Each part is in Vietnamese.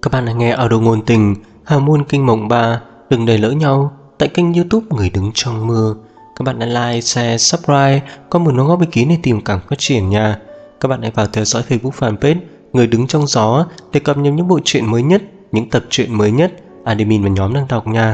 Các bạn đang nghe audio ngôn tình Hà Môn Kinh Mộng 3 Đừng để lỡ nhau tại kênh YouTube Người Đứng Trong Mưa. Các bạn đã like, share, subscribe, có một đóng góp ý kiến để tìm cảm phát triển nha. Các bạn hãy vào theo dõi Facebook fanpage Người Đứng Trong Gió để cập nhật những bộ truyện mới nhất, những tập truyện mới nhất admin và nhóm đang đọc nha.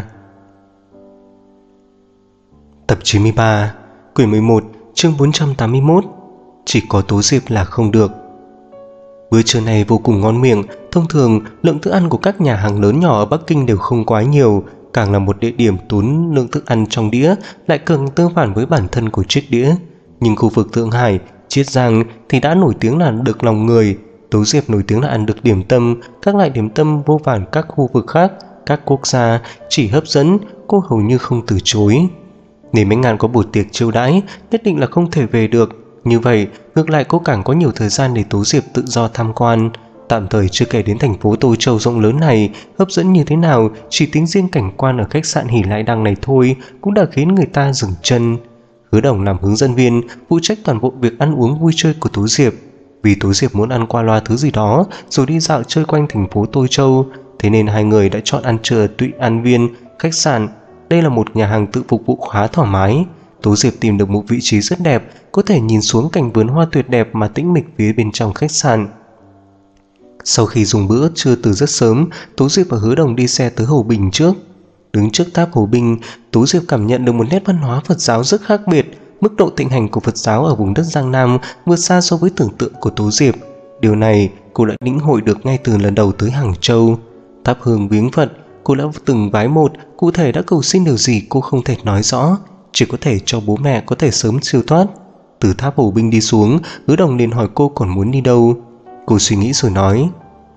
Tập 93, quyển 11, chương 481. Chỉ có Tố Diệp là không được. Bữa trưa này vô cùng ngon miệng. Thông thường lượng thức ăn của các nhà hàng lớn nhỏ ở Bắc Kinh đều không quá nhiều, càng là một địa điểm tốn lượng thức ăn trong đĩa lại càng tương phản với bản thân của chiếc đĩa. Nhưng khu vực Thượng Hải, Chiết Giang thì đã nổi tiếng là được lòng người. Tố Diệp nổi tiếng là ăn được điểm tâm, các loại điểm tâm vô vàn các khu vực khác, các quốc gia chỉ hấp dẫn, cô hầu như không từ chối. Nếu mấy ngàn có buổi tiệc chiêu đãi, nhất định là không thể về được. Như vậy, ngược lại cô càng có nhiều thời gian để Tố Diệp tự do tham quan. Tạm thời chưa kể đến thành phố Tô Châu rộng lớn này hấp dẫn như thế nào, chỉ tính riêng cảnh quan ở khách sạn Hỷ Lại Đăng này thôi cũng đã khiến người ta dừng chân. Hứa Đồng làm hướng dẫn viên, phụ trách toàn bộ việc ăn uống vui chơi của Tố Diệp. Vì Tố Diệp muốn ăn qua loa thứ gì đó rồi đi dạo chơi quanh thành phố Tô Châu, thế nên hai người đã chọn ăn trưa ở Tụy An Viên khách sạn. Đây là một nhà hàng tự phục vụ khá thoải mái. Tố Diệp tìm được một vị trí rất đẹp, có thể nhìn xuống cảnh vườn hoa tuyệt đẹp mà tĩnh mịch phía bên trong khách sạn. Sau khi dùng bữa trưa từ rất sớm, Tố Diệp và Hứa Đồng đi xe tới Hồ Bình trước. Đứng trước tháp Hồ Bình, Tố Diệp cảm nhận được một nét văn hóa Phật giáo rất khác biệt. Mức độ thịnh hành của Phật giáo ở vùng đất Giang Nam vượt xa so với tưởng tượng của Tố Diệp. Điều này cô đã lĩnh hội được ngay từ lần đầu tới Hàng Châu. Thắp hương viếng Phật, cô đã từng vái một, cụ thể đã cầu xin điều gì cô không thể nói rõ, chỉ có thể cho bố mẹ có thể sớm siêu thoát. Từ tháp Hồ Bình đi xuống, Hứa Đồng liền hỏi cô còn muốn đi đâu. Cô suy nghĩ rồi nói: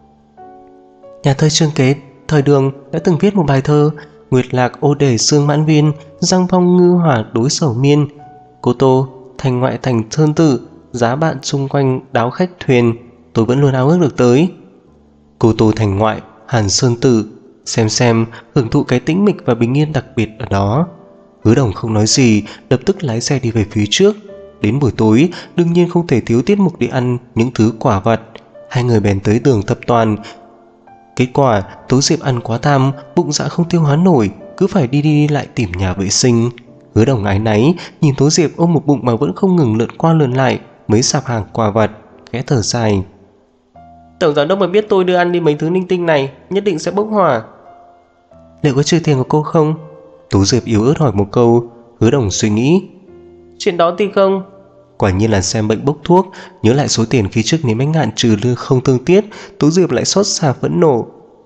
nhà thơ Trương Kế thời Đường đã từng viết một bài thơ: Nguyệt lạc ô đề sương mãn viên, giang phong ngư hỏa đối sầu miên. Cô Tô, thành ngoại thành sơn tự, giá bạn xung quanh đáo khách thuyền, tôi vẫn luôn ao ước được tới. Cô Tô thành ngoại, Hàn Sơn Tử, xem, hưởng thụ cái tĩnh mịch và bình yên đặc biệt ở đó. Hứa Đồng không nói gì, lập tức lái xe đi về phía trước. Đến buổi tối, đương nhiên không thể thiếu tiết mục đi ăn những thứ quả vặt. Hai người bèn tới Đường Thập Toàn. Kết quả, Tố Diệp ăn quá tham, bụng dạ không tiêu hóa nổi, cứ phải đi lại tìm nhà vệ sinh. Hứa Đồng áy náy nhìn Tố Diệp ôm một bụng mà vẫn không ngừng lượn qua lượn lại mấy sạp hàng quả vặt, khẽ thở dài: Tổng giám đốc mà biết tôi đưa ăn đi mấy thứ linh tinh này nhất định sẽ bốc hỏa. Liệu có trừ tiền của cô không? Tố Diệp yếu ớt hỏi một câu. Hứa Đồng suy nghĩ: chuyện đó thì không. Quả nhiên là xem bệnh bốc thuốc. Nhớ lại số tiền khi trước nếu mấy ngạn trừ lương không thương tiếc, Tố Diệp lại xót xa phẫn nộ.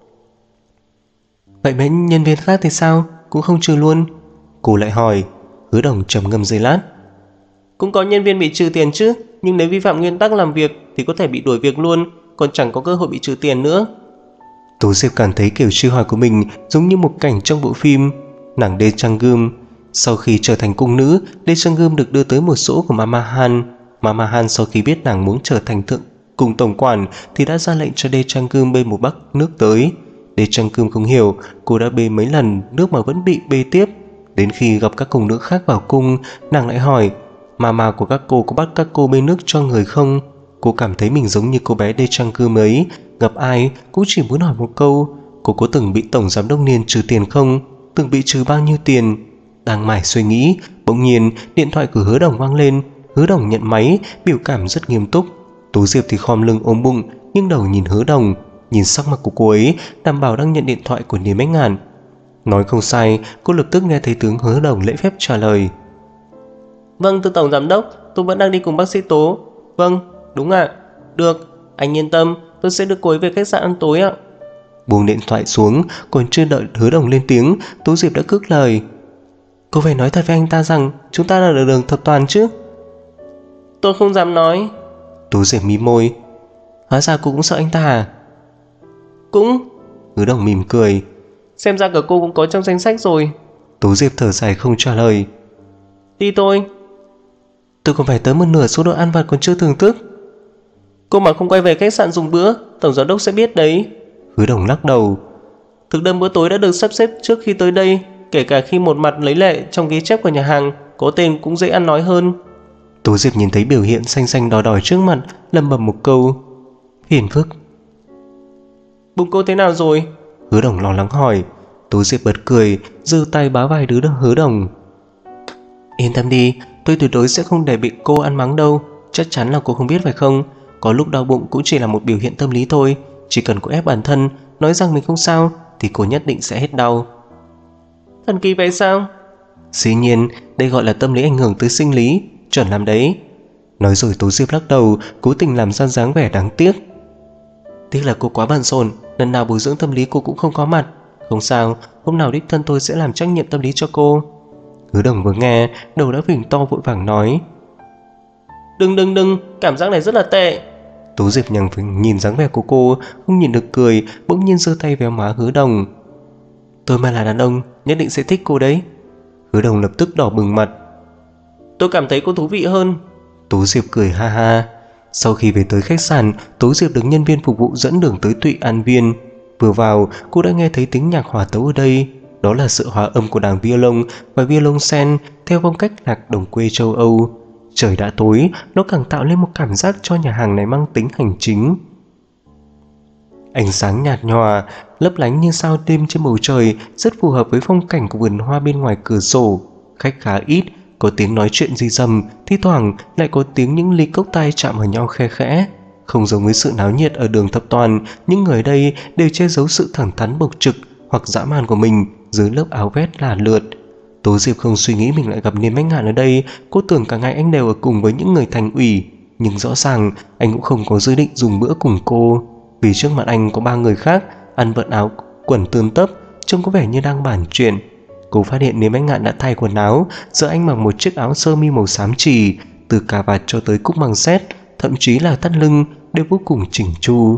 Vậy mấy nhân viên khác thì sao, cũng không trừ luôn? Cô lại hỏi. Hứa Đồng trầm ngâm giây lát: cũng có nhân viên bị trừ tiền chứ, nhưng nếu vi phạm nguyên tắc làm việc thì có thể bị đuổi việc luôn, còn chẳng có cơ hội bị trừ tiền nữa. Tố Diệp cảm thấy kiểu truy hỏi của mình giống như một cảnh trong bộ phim Nàng Đê Trang Gươm. Sau khi trở thành cung nữ, Đê Trang Gươm được đưa tới một chỗ của Mama Han. Mama Han sau khi biết nàng muốn trở thành thượng cung tổng quản thì đã ra lệnh cho Đê Trang Gươm bê một bát nước tới. Đê Trang Gươm không hiểu, cô đã bê mấy lần nước mà vẫn bị bê tiếp. Đến khi gặp các cung nữ khác vào cung, nàng lại hỏi: Mama của các cô có bắt các cô bê nước cho người không? Cô cảm thấy mình giống như cô bé Đê Trang Gươm ấy, gặp ai cũng chỉ muốn hỏi một câu: cô có từng bị tổng giám đốc Niên trừ tiền không? Từng bị trừ bao nhiêu tiền? Đang mải suy nghĩ, bỗng nhiên điện thoại của Hứa Đồng vang lên. Hứa Đồng nhận máy, biểu cảm rất nghiêm túc. Tố Diệp thì khom lưng ôm bụng, nhưng đầu nhìn Hứa Đồng. Nhìn sắc mặt của cô ấy đảm bảo đang nhận điện thoại của Niên Bách Ngạn. Nói không sai, cô lập tức nghe thấy tướng Hứa Đồng lễ phép trả lời: Vâng thưa tổng giám đốc, tôi vẫn đang đi cùng bác sĩ Tố. Vâng, đúng ạ. Được, anh yên tâm, tôi sẽ đưa cô ấy về khách sạn ăn tối ạ. Buông điện thoại xuống, còn chưa đợi Hứa Đồng lên tiếng, Tố Diệp đã cướp lời: cô phải nói thật với anh ta rằng chúng ta là ở Đường Thập Toàn chứ? Tôi không dám nói. Tố Diệp mím môi: hóa ra cô cũng sợ anh ta à? Cũng. Hứa Đồng mỉm cười: xem ra cả cô cũng có trong danh sách rồi. Tố Diệp thở dài không trả lời. Đi thôi. Tôi còn phải tới một nửa số đồ ăn vặt còn chưa thưởng thức. Cô mà không quay về khách sạn dùng bữa, tổng giám đốc sẽ biết đấy. Hứa Đồng lắc đầu: thực đơn bữa tối đã được sắp xếp trước khi tới đây, kể cả khi một mặt lấy lệ trong ghi chép của nhà hàng, có tên cũng dễ ăn nói hơn. Tố Diệp nhìn thấy biểu hiện xanh xanh đỏ đỏ trước mặt, lẩm bẩm một câu: phiền phức. Bụng cô thế nào rồi? Hứa Đồng lo lắng hỏi. Tố Diệp bật cười, giơ tay bá vai Hứa Đồng. Yên tâm đi, tôi tuyệt đối sẽ không để bị cô ăn mắng đâu. Chắc chắn là cô không biết phải không? Có lúc đau bụng cũng chỉ là một biểu hiện tâm lý thôi. Chỉ cần cô ép bản thân, nói rằng mình không sao, thì cô nhất định sẽ hết đau. Thần kỳ vậy sao? Dĩ nhiên, đây gọi là tâm lý ảnh hưởng tới sinh lý, chuẩn lắm đấy. Nói rồi Tố Diệp lắc đầu, cố tình làm ra dáng vẻ đáng tiếc. Tiếc là cô quá bận rộn, lần nào bồi dưỡng tâm lý cô cũng không có mặt. Không sao, hôm nào đích thân tôi sẽ làm trách nhiệm tâm lý cho cô. Hứa Đồng vừa nghe, đầu đã phình to vội vàng nói. Đừng, cảm giác này rất là tệ. Tố Diệp nhìn dáng vẻ của cô, không nhìn được cười, bỗng nhiên giơ tay véo má Hứa Đồng. Tôi mà là đàn ông, nhất định sẽ thích cô đấy. Hứa Đồng lập tức đỏ bừng mặt. Tôi cảm thấy cô thú vị hơn. Tố Diệp cười ha ha. Sau khi về tới khách sạn, Tố Diệp được nhân viên phục vụ dẫn đường tới Tụy An Viên. Vừa vào, cô đã nghe thấy tiếng nhạc hòa tấu ở đây. Đó là sự hòa âm của đàn violon và violoncel theo phong cách nhạc đồng quê châu Âu. Trời đã tối, nó càng tạo lên một cảm giác cho nhà hàng này mang tính hành chính. Ánh sáng nhạt nhòa, lấp lánh như sao đêm trên bầu trời, rất phù hợp với phong cảnh của vườn hoa bên ngoài cửa sổ. Khách khá ít, có tiếng nói chuyện rì rầm, thi thoảng lại có tiếng những ly cốc tay chạm vào nhau khe khẽ. Không giống với sự náo nhiệt ở đường Thập Toàn, những người đây đều che giấu sự thẳng thắn bộc trực hoặc dã man của mình dưới lớp áo vest là lượt. Tố Diệp không suy nghĩ mình lại gặp Niêm Bách Ngạn ở đây. Cô tưởng cả ngày anh đều ở cùng với những người thành ủy, nhưng rõ ràng anh cũng không có dự định dùng bữa cùng cô, vì trước mặt anh có 3 người khác ăn vận áo quần tươm tất, trông có vẻ như đang bàn chuyện. Cô phát hiện Niêm Bách Ngạn đã thay quần áo, giờ anh mặc một chiếc áo sơ mi màu xám chì, từ cà vạt cho tới cúc măng xét, thậm chí là thắt lưng đều vô cùng chỉnh chu.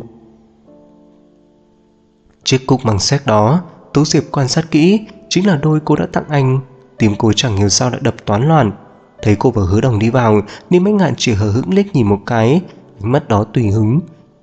Chiếc cúc măng xét đó, Tố Diệp quan sát kỹ, chính là đôi cô đã tặng anh. Tim cô chẳng hiểu sao đã đập toán loạn. Thấy cô và Hứa Đồng đi vào, Niêm Bách Ngạn chỉ hờ hững liếc nhìn một cái, ánh mắt đó tùy hứng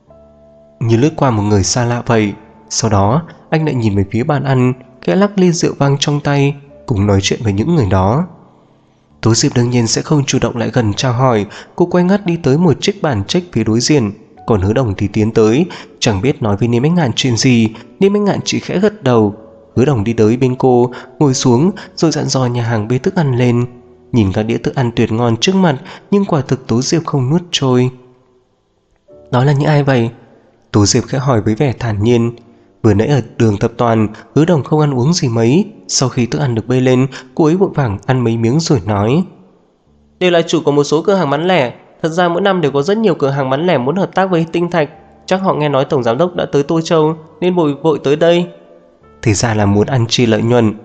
như lướt qua một người xa lạ vậy. Sau đó anh lại nhìn về phía bàn ăn, khẽ lắc ly rượu vang trong tay, cùng nói chuyện với những người đó. Tố Diệp đương nhiên sẽ không chủ động lại gần chào hỏi. Cô quay ngắt đi tới một chiếc bàn trách phía đối diện, còn Hứa Đồng thì tiến tới, chẳng biết nói với Niêm Bách Ngạn chuyện gì. Niêm Bách Ngạn chỉ khẽ gật đầu. Hứa Đồng đi tới bên cô, ngồi xuống rồi dặn dò nhà hàng bê thức ăn lên. Nhìn các đĩa thức ăn tuyệt ngon trước mặt, nhưng quả thực Tố Diệp không nuốt trôi. Đó là những ai vậy? Tố Diệp khẽ hỏi với vẻ thản nhiên. Vừa nãy ở đường Thập Toàn, Hứa Đồng không ăn uống gì mấy. Sau khi thức ăn được bê lên, cô ấy vội vàng ăn mấy miếng rồi nói. Đều là chủ của một số cửa hàng bán lẻ. Thật ra mỗi năm đều có rất nhiều cửa hàng bán lẻ muốn hợp tác với Tinh Thạch. Chắc họ nghe nói tổng giám đốc đã tới Tô Châu nên vội tới đây. Thì ra là muốn ăn chi lợi nhuận.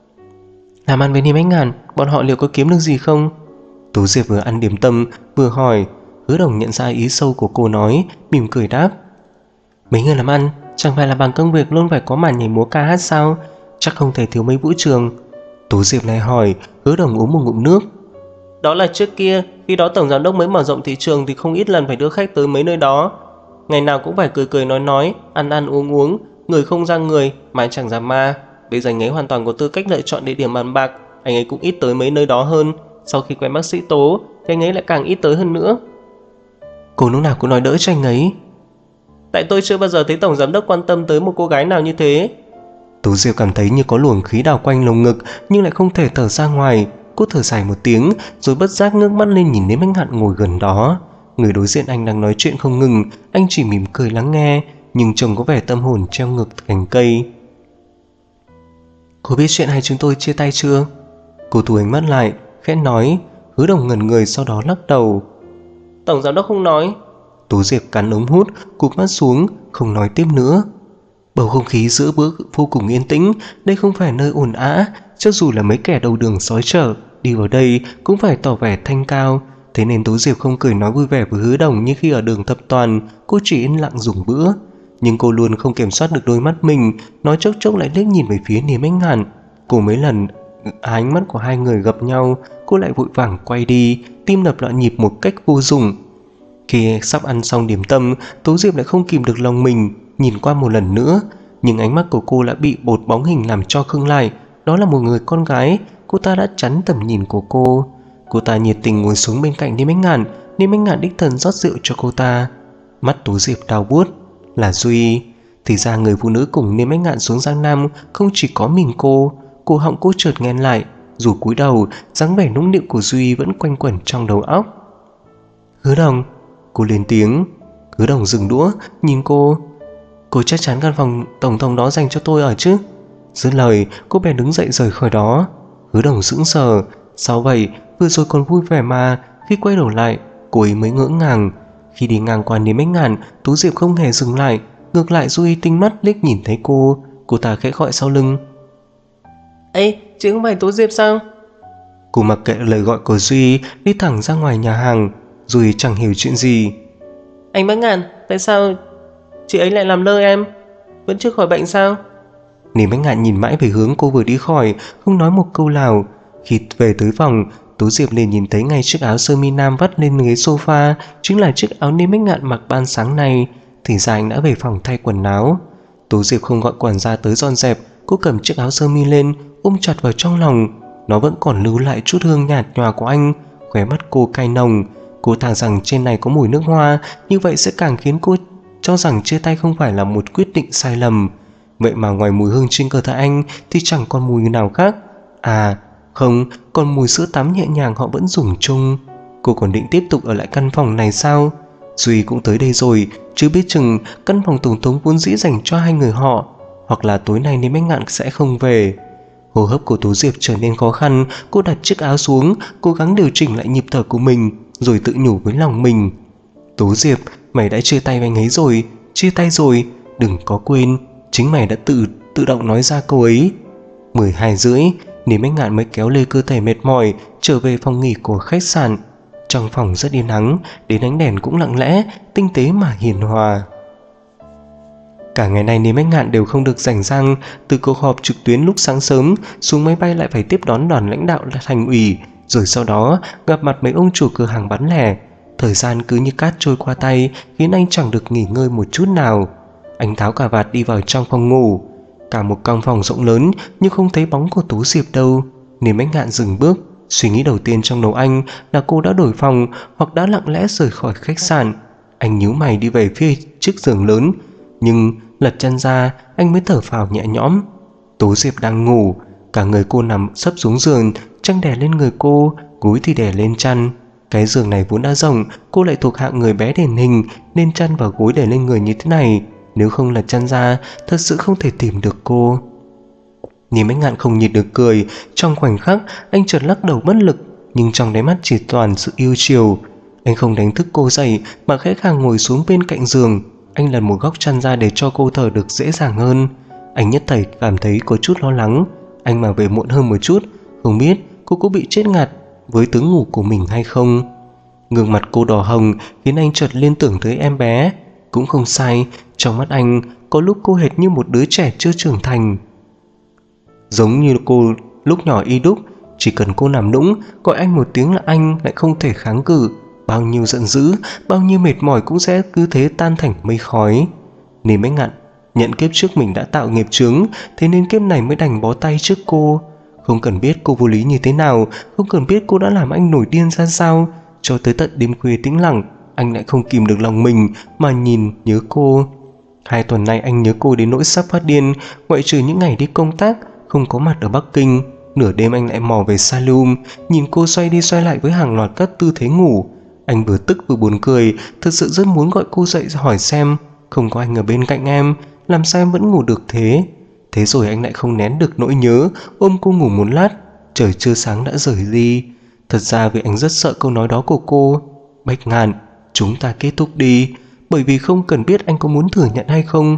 Làm ăn với Niêm Bách Ngạn, bọn họ liệu có kiếm được gì không? Tố Diệp vừa ăn điểm tâm vừa hỏi. Hứa Đồng nhận ra ý sâu của cô nói, mỉm cười đáp. Mấy người làm ăn chẳng phải là bằng công việc luôn phải có màn nhảy múa ca hát sao? Chắc không thể thiếu mấy vũ trường. Tố Diệp lại hỏi. Hứa Đồng uống một ngụm nước. Đó là trước kia, khi đó tổng giám đốc mới mở rộng thị trường thì không ít lần phải đưa khách tới mấy nơi đó. Ngày nào cũng phải cười nói, ăn uống, người không ra người, mà chẳng ra ma. Bây giờ anh ấy hoàn toàn có tư cách lựa chọn địa điểm bàn bạc. Anh ấy cũng ít tới mấy nơi đó hơn. Sau khi quen bác sĩ Tố thì anh ấy lại càng ít tới hơn nữa. Cô lúc nào cũng nói đỡ cho anh ấy. Tại tôi chưa bao giờ thấy tổng giám đốc quan tâm tới một cô gái nào như thế. Tố Diệp cảm thấy như có luồng khí đào quanh lồng ngực, nhưng lại không thể thở ra ngoài. Cô thở dài một tiếng rồi bất giác ngước mắt lên nhìn Niêm Bách Ngạn ngồi gần đó. Người đối diện anh đang nói chuyện không ngừng, anh chỉ mỉm cười lắng nghe, nhưng trông có vẻ tâm hồn treo ngược cành cây. Cô biết chuyện hai chúng tôi chia tay chưa? Cô thu ánh mắt lại, khẽ nói. Hứa Đồng ngẩn người sau đó lắc đầu. Tổng giám đốc không nói. Tố Diệp cắn ống hút, cụp mắt xuống, không nói tiếp nữa. Bầu không khí giữa bữa vô cùng yên tĩnh. Đây không phải nơi ồn ào, cho dù là mấy kẻ đầu đường xói chợ đi vào đây cũng phải tỏ vẻ thanh cao. Thế nên Tố Diệp không cười nói vui vẻ với Hứa Đồng như khi ở đường Thập Toàn. Cô chỉ yên lặng dùng bữa, nhưng cô luôn không kiểm soát được đôi mắt mình. Nói chốc chốc lại liếc nhìn về phía Niêm Bách Ngạn. Cô mấy lần ánh mắt của hai người gặp nhau, cô lại vội vàng quay đi, tim đập loạn nhịp một cách vô dụng. Khi sắp ăn xong điểm tâm, Tố Diệp lại không kìm được lòng mình, nhìn qua một lần nữa, nhưng ánh mắt của cô đã bị một bóng hình làm cho khựng lại. Đó là một người con gái. Cô ta đã chắn tầm nhìn của cô. Cô ta nhiệt tình ngồi xuống bên cạnh Niêm Bách Ngạn. Niêm Bách Ngạn đích thân rót rượu cho cô ta. Mắt Tố Diệp đau buốt. Là Duy. Thì ra người phụ nữ cùng Niêm Bách Ngạn xuống Giang Nam không chỉ có mình cô. Cổ họng cô chợt nghẹn lại, dù cúi đầu, dáng vẻ nũng nịu của Duy vẫn quanh quẩn trong đầu óc. Hứa Đồng, cô lên tiếng. Hứa Đồng dừng đũa, nhìn cô. Cô chắc chắn căn phòng tổng thống đó dành cho tôi ở chứ? Dứt lời, cô bèn đứng dậy rời khỏi đó. Hứa Đồng sững sờ. Sao vậy? Vừa rồi còn vui vẻ mà. Khi quay đầu lại, cô ấy mới ngỡ ngàng. Khi đi ngang qua Niêm Bách Ngạn, Tú Diệp không hề dừng lại. Ngược lại Duy tinh mắt liếc nhìn thấy cô ta khẽ gọi sau lưng. Ê, chị không phải Tú Diệp sao? Cô mặc kệ lời gọi của Duy, đi thẳng ra ngoài nhà hàng. Duy chẳng hiểu chuyện gì. Anh Bách Ngạn, tại sao chị ấy lại làm lơ em? Vẫn chưa khỏi bệnh sao? Niêm Bách Ngạn nhìn mãi về hướng cô vừa đi khỏi, không nói một câu nào. Khi về tới phòng, Tú Diệp liền nhìn thấy ngay chiếc áo sơ mi nam vắt lên ghế sofa chính là chiếc áo Niêm Bách Ngạn mặc ban sáng nay. Thì ra anh đã về phòng thay quần áo. Tú Diệp không gọi quản gia tới dọn dẹp. Cô cầm chiếc áo sơ mi lên, ôm chặt vào trong lòng. Nó vẫn còn lưu lại chút hương nhạt nhòa của anh. Khóe mắt cô cay nồng. Cô thà rằng trên này có mùi nước hoa, như vậy sẽ càng khiến cô cho rằng chia tay không phải là một quyết định sai lầm. Vậy mà ngoài mùi hương trên cơ thể anh thì chẳng còn mùi nào khác. À không, còn mùi sữa tắm nhẹ nhàng họ vẫn dùng chung. Cô còn định tiếp tục ở lại căn phòng này sao? Duy cũng tới đây rồi, chứ biết chừng căn phòng tổng thống vốn dĩ dành cho hai người họ. Hoặc là tối nay Niêm Bách Ngạn sẽ không về. Hô hấp của Tú Diệp trở nên khó khăn. Cô đặt chiếc áo xuống, cố gắng điều chỉnh lại nhịp thở của mình, rồi tự nhủ với lòng mình. Tú Diệp, mày đã chia tay với anh ấy rồi. Chia tay rồi, đừng có quên. Chính mày đã tự động nói ra câu ấy. 12:30, Niêm Bách Ngạn mới kéo lê cơ thể mệt mỏi trở về phòng nghỉ của khách sạn. Trong phòng rất yên ắng, đến ánh đèn cũng lặng lẽ, tinh tế mà hiền hòa. Cả ngày nay Niêm Bách Ngạn đều không được rảnh rang. Từ cuộc họp trực tuyến lúc sáng sớm, xuống máy bay lại phải tiếp đón đoàn lãnh đạo thành ủy, rồi sau đó gặp mặt mấy ông chủ cửa hàng bán lẻ. Thời gian cứ như cát trôi qua tay, khiến anh chẳng được nghỉ ngơi một chút nào. Anh tháo cà vạt đi vào trong phòng ngủ. Cả một căn phòng rộng lớn nhưng không thấy bóng của Tú Diệp đâu. Niêm Bách Ngạn dừng bước. Suy nghĩ đầu tiên trong đầu anh là cô đã đổi phòng hoặc đã lặng lẽ rời khỏi khách sạn. Anh nhíu mày đi về phía chiếc giường lớn, nhưng lật chân ra anh mới thở phào nhẹ nhõm. Tú Diệp đang ngủ, cả người cô nằm sấp xuống giường, chăn đè lên người cô, gối thì đè lên chăn. Cái giường này vốn đã rộng, cô lại thuộc hạng người bé điển hình nên chăn và gối đè lên người như thế này. Nếu không lật chăn ra, thật sự không thể tìm được cô. Niêm Bách Ngạn không nhịn được cười. Trong khoảnh khắc anh chợt lắc đầu bất lực, nhưng trong đáy mắt chỉ toàn sự yêu chiều. Anh không đánh thức cô dậy mà khẽ khàng ngồi xuống bên cạnh giường. Anh lật một góc chăn ra để cho cô thở được dễ dàng hơn. Anh nhất thời cảm thấy có chút lo lắng. Anh mà về muộn hơn một chút, không biết cô có bị chết ngạt với tướng ngủ của mình hay không. Gương mặt cô đỏ hồng khiến anh chợt liên tưởng tới em bé. Cũng không sai, trong mắt anh có lúc cô hệt như một đứa trẻ chưa trưởng thành, giống như cô lúc nhỏ y đúc. Chỉ cần cô nằm nũng gọi anh một tiếng là anh lại không thể kháng cự. Bao nhiêu giận dữ, bao nhiêu mệt mỏi cũng sẽ cứ thế tan thành mây khói. Niêm Bách Ngạn nhận kiếp trước mình đã tạo nghiệp chướng, thế nên kiếp này mới đành bó tay trước cô. Không cần biết cô vô lý như thế nào, không cần biết cô đã làm anh nổi điên ra sao, cho tới tận đêm khuya tĩnh lặng anh lại không kìm được lòng mình mà nhìn nhớ cô. 2 tuần nay anh nhớ cô đến nỗi sắp phát điên. Ngoại trừ những ngày đi công tác không có mặt ở Bắc Kinh, nửa đêm anh lại mò về Salum, nhìn cô xoay đi xoay lại với hàng loạt các tư thế ngủ. Anh vừa tức vừa buồn cười, thật sự rất muốn gọi cô dậy hỏi xem không có anh ở bên cạnh em, làm sao em vẫn ngủ được thế. Thế rồi anh lại không nén được nỗi nhớ, ôm cô ngủ một lát. Trời chưa sáng đã rời đi. Thật ra vì anh rất sợ câu nói đó của cô. Bách Ngạn, chúng ta kết thúc đi. Bởi vì không cần biết anh có muốn thừa nhận hay không,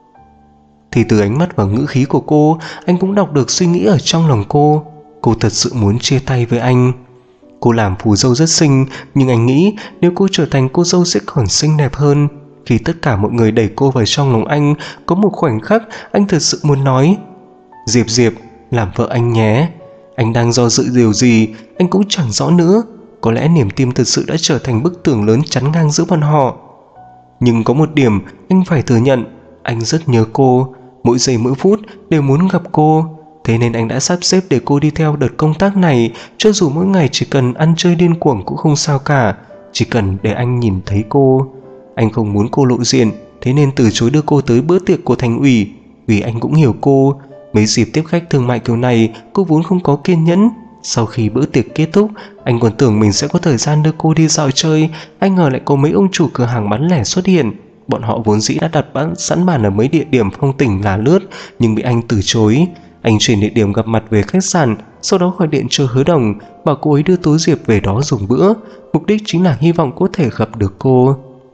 thì từ ánh mắt và ngữ khí của cô, anh cũng đọc được suy nghĩ ở trong lòng cô. Cô thật sự muốn chia tay với anh. Cô làm phù dâu rất xinh, nhưng anh nghĩ nếu cô trở thành cô dâu sẽ còn xinh đẹp hơn. Khi tất cả mọi người đẩy cô vào trong lòng anh, có một khoảnh khắc anh thật sự muốn nói: Diệp Diệp, làm vợ anh nhé. Anh đang do dự điều gì anh cũng chẳng rõ nữa. Có lẽ niềm tin thật sự đã trở thành bức tường lớn chắn ngang giữa bọn họ. Nhưng có một điểm anh phải thừa nhận, anh rất nhớ cô. Mỗi giây mỗi phút đều muốn gặp cô. Thế nên anh đã sắp xếp để cô đi theo đợt công tác này. Cho dù mỗi ngày chỉ cần ăn chơi điên cuồng cũng không sao cả, chỉ cần để anh nhìn thấy cô. Anh không muốn cô lộ diện, thế nên từ chối đưa cô tới bữa tiệc của thành ủy. Vì anh cũng hiểu cô, mấy dịp tiếp khách thương mại kiểu này cô vốn không có kiên nhẫn. Sau khi bữa tiệc kết thúc, anh còn tưởng mình sẽ có thời gian đưa cô đi dạo chơi, ai ngờ lại có mấy ông chủ cửa hàng bán lẻ xuất hiện. Bọn họ vốn dĩ đã đặt sẵn bàn ở mấy địa điểm phong tỉnh là lướt, nhưng bị anh từ chối. Anh chuyển địa điểm gặp mặt về khách sạn, sau đó gọi điện cho Hứa Đồng, bảo cô ấy đưa Tố Diệp về đó dùng bữa. Mục đích chính là hy vọng có thể gặp được cô.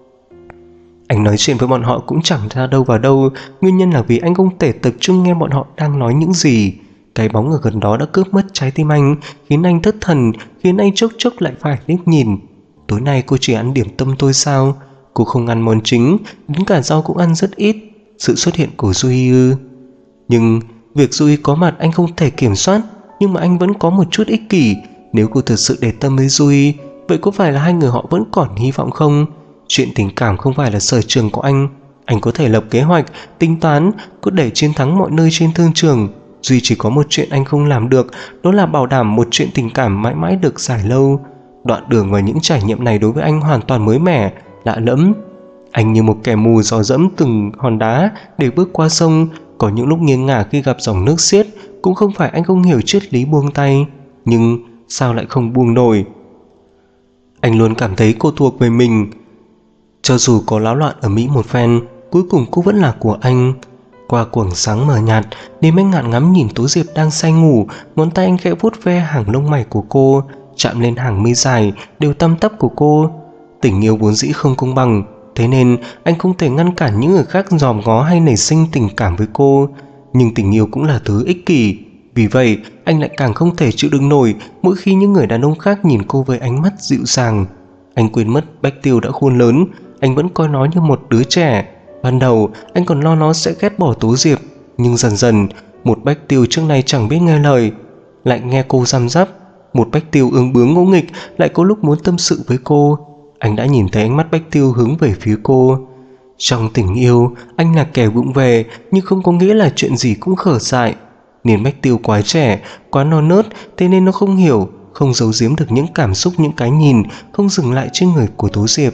Anh nói chuyện với bọn họ cũng chẳng ra đâu vào đâu, nguyên nhân là vì anh không thể tập trung nghe bọn họ đang nói những gì. Cái bóng ở gần đó đã cướp mất trái tim anh, khiến anh thất thần, khiến anh chốc chốc lại phải liếc nhìn. Tối nay cô chỉ ăn điểm tâm thôi sao? Cô không ăn món chính, đến cả rau cũng ăn rất ít. Sự xuất hiện của Duy ư? Nhưng việc Duy có mặt anh không thể kiểm soát, nhưng mà anh vẫn có một chút ích kỷ. Nếu cô thật sự để tâm với Duy, vậy có phải là hai người họ vẫn còn hy vọng không? Chuyện tình cảm không phải là sở trường của anh có thể lập kế hoạch, tính toán, có để chiến thắng mọi nơi trên thương trường. Duy chỉ có một chuyện anh không làm được, đó là bảo đảm một chuyện tình cảm mãi mãi được dài lâu. Đoạn đường và những trải nghiệm này đối với anh hoàn toàn mới mẻ, lạ lẫm. Anh như một kẻ mù dò dẫm từng hòn đá để bước qua sông, có những lúc nghiêng ngả khi gặp dòng nước xiết. Cũng không phải anh không hiểu triết lý buông tay, nhưng sao lại không buông nổi. Anh luôn cảm thấy cô thuộc về mình. Cho dù có náo loạn ở Mỹ một phen, cuối cùng cô vẫn là của anh. Qua quầng sáng mờ nhạt, Niềm Anh ngạn ngắm nhìn Tố Diệp đang say ngủ, ngón tay anh khẽ vuốt ve hàng lông mày của cô, chạm lên hàng mi dài đều tăm tắp của cô. Tình yêu vốn dĩ không công bằng, thế nên anh không thể ngăn cản những người khác dòm ngó hay nảy sinh tình cảm với cô. Nhưng tình yêu cũng là thứ ích kỷ, vì vậy anh lại càng không thể chịu đựng nổi mỗi khi những người đàn ông khác nhìn cô với ánh mắt dịu dàng. Anh quên mất Bách Tiêu đã khôn lớn, anh vẫn coi nó như một đứa trẻ. Ban đầu anh còn lo nó sẽ ghét bỏ Tố Diệp, nhưng dần dần một Bách Tiêu trước nay chẳng biết nghe lời lại nghe cô răm rắp, một Bách Tiêu ương bướng ngỗ nghịch lại có lúc muốn tâm sự với cô. Anh đã nhìn thấy ánh mắt Bách Tiêu hướng về phía cô. Trong tình yêu, anh là kẻ vụng về, nhưng không có nghĩa là chuyện gì cũng khở dại. Nên Bách Tiêu quá trẻ, quá non nớt, thế nên nó không hiểu, không giấu giếm được những cảm xúc, những cái nhìn không dừng lại trên người của Tố Diệp.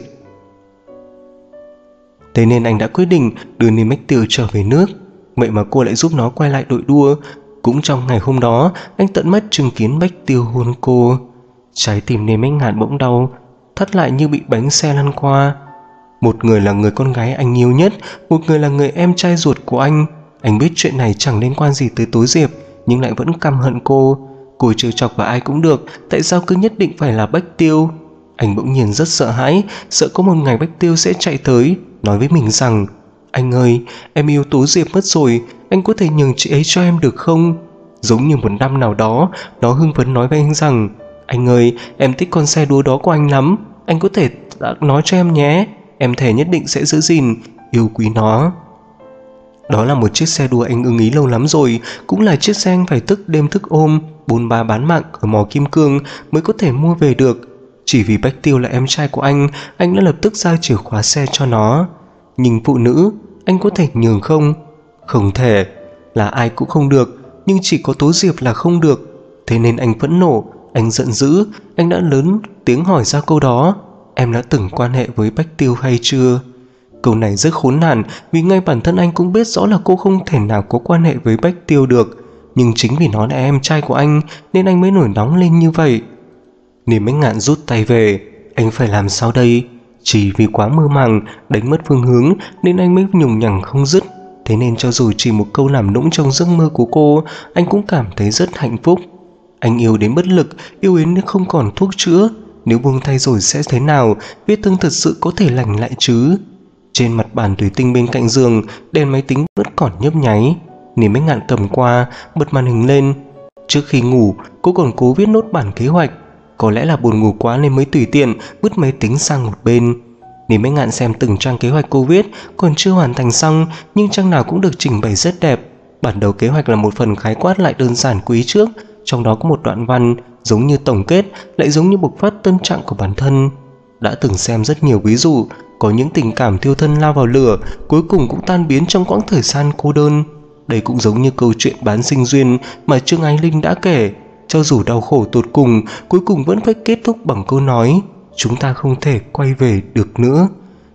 Thế nên anh đã quyết định đưa Niềm Bách Tiêu trở về nước. Vậy mà cô lại giúp nó quay lại đội đua. Cũng trong ngày hôm đó, anh tận mắt chứng kiến Bách Tiêu hôn cô. Trái tim Niềm Anh Ngạn bỗng đau, thắt lại như bị bánh xe lăn qua. Một người là người con gái anh yêu nhất, một người là người em trai ruột của anh. Anh biết chuyện này chẳng liên quan gì tới Tố Diệp, nhưng lại vẫn căm hận cô. Cô trêu chọc vào ai cũng được, tại sao cứ nhất định phải là Bách Tiêu? Anh bỗng nhiên rất sợ hãi, sợ có một ngày Bách Tiêu sẽ chạy tới nói với mình rằng: anh ơi, em yêu Tố Diệp mất rồi, anh có thể nhường chị ấy cho em được không? Giống như một năm nào đó, nó hưng phấn nói với anh rằng: anh ơi, em thích con xe đua đó của anh lắm, anh có thể nói cho em nhé, em thề nhất định sẽ giữ gìn, yêu quý nó. Đó là một chiếc xe đua anh ưng ý lâu lắm rồi, cũng là chiếc xe anh phải thức đêm thức ôm, bôn ba bán mạng ở mỏ kim cương mới có thể mua về được. Chỉ vì Bách Tiêu là em trai của anh đã lập tức giao chìa khóa xe cho nó. Nhưng phụ nữ, anh có thể nhường không? Không thể, là ai cũng không được, nhưng chỉ có Tố Diệp là không được. Thế nên anh phẫn nộ, anh giận dữ, anh đã lớn tiếng hỏi ra câu đó: em đã từng quan hệ với Bách Tiêu hay chưa? Câu này rất khốn nạn, vì ngay bản thân anh cũng biết rõ là cô không thể nào có quan hệ với Bách Tiêu được. Nhưng chính vì nó là em trai của anh nên anh mới nổi nóng lên như vậy. Niềm Anh Ngạn rút tay về. Anh phải làm sao đây? Chỉ vì quá mơ màng, đánh mất phương hướng nên anh mới nhùng nhằng không dứt. Thế nên cho dù chỉ một câu làm nũng trong giấc mơ của cô, anh cũng cảm thấy rất hạnh phúc. Anh yêu đến bất lực, yêu đến không còn thuốc chữa. Nếu buông tay rồi sẽ thế nào? Vết thương thật sự có thể lành lại chứ? Trên mặt bàn thủy tinh bên cạnh giường, đèn máy tính vẫn còn nhấp nháy. Niềm Anh Ngạn cầm qua, bật màn hình lên. Trước khi ngủ, cô còn cố viết nốt bản kế hoạch. Có lẽ là buồn ngủ quá nên mới tùy tiện vứt máy tính sang một bên. Niềm Anh Ngạn xem từng trang kế hoạch cô viết, còn chưa hoàn thành xong, nhưng trang nào cũng được trình bày rất đẹp. Bản đầu kế hoạch là một phần khái quát lại đơn giản của ý trước, trong đó có một đoạn văn giống như tổng kết, lại giống như bộc phát tâm trạng của bản thân. Đã từng xem rất nhiều ví dụ, có những tình cảm thiêu thân lao vào lửa, cuối cùng cũng tan biến trong quãng thời gian cô đơn. Đây cũng giống như câu chuyện bán sinh duyên mà Trương Ái Linh đã kể. Cho dù đau khổ tột cùng, cuối cùng vẫn phải kết thúc bằng câu nói: chúng ta không thể quay về được nữa.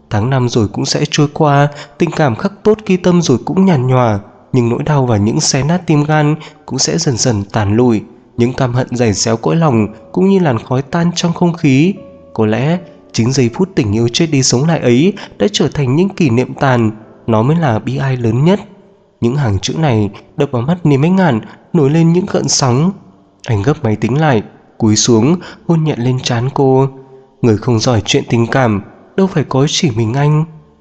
Tháng năm rồi cũng sẽ trôi qua, tình cảm khắc tốt ghi tâm rồi cũng nhàn nhòa, nhưng nỗi đau và những xé nát tim gan cũng sẽ dần dần tàn lụi. Những căm hận dày xéo cõi lòng cũng như làn khói tan trong không khí. Có lẽ chính giây phút tình yêu chết đi sống lại ấy đã trở thành những kỷ niệm tàn. Nó mới là bi ai lớn nhất. Những hàng chữ này đập vào mắt Niêm Bách Ngạn, nổi lên những gợn sóng. Anh gấp máy tính lại, cúi xuống hôn nhẹ lên trán cô. Người không giỏi chuyện tình cảm đâu phải có chỉ mình anh.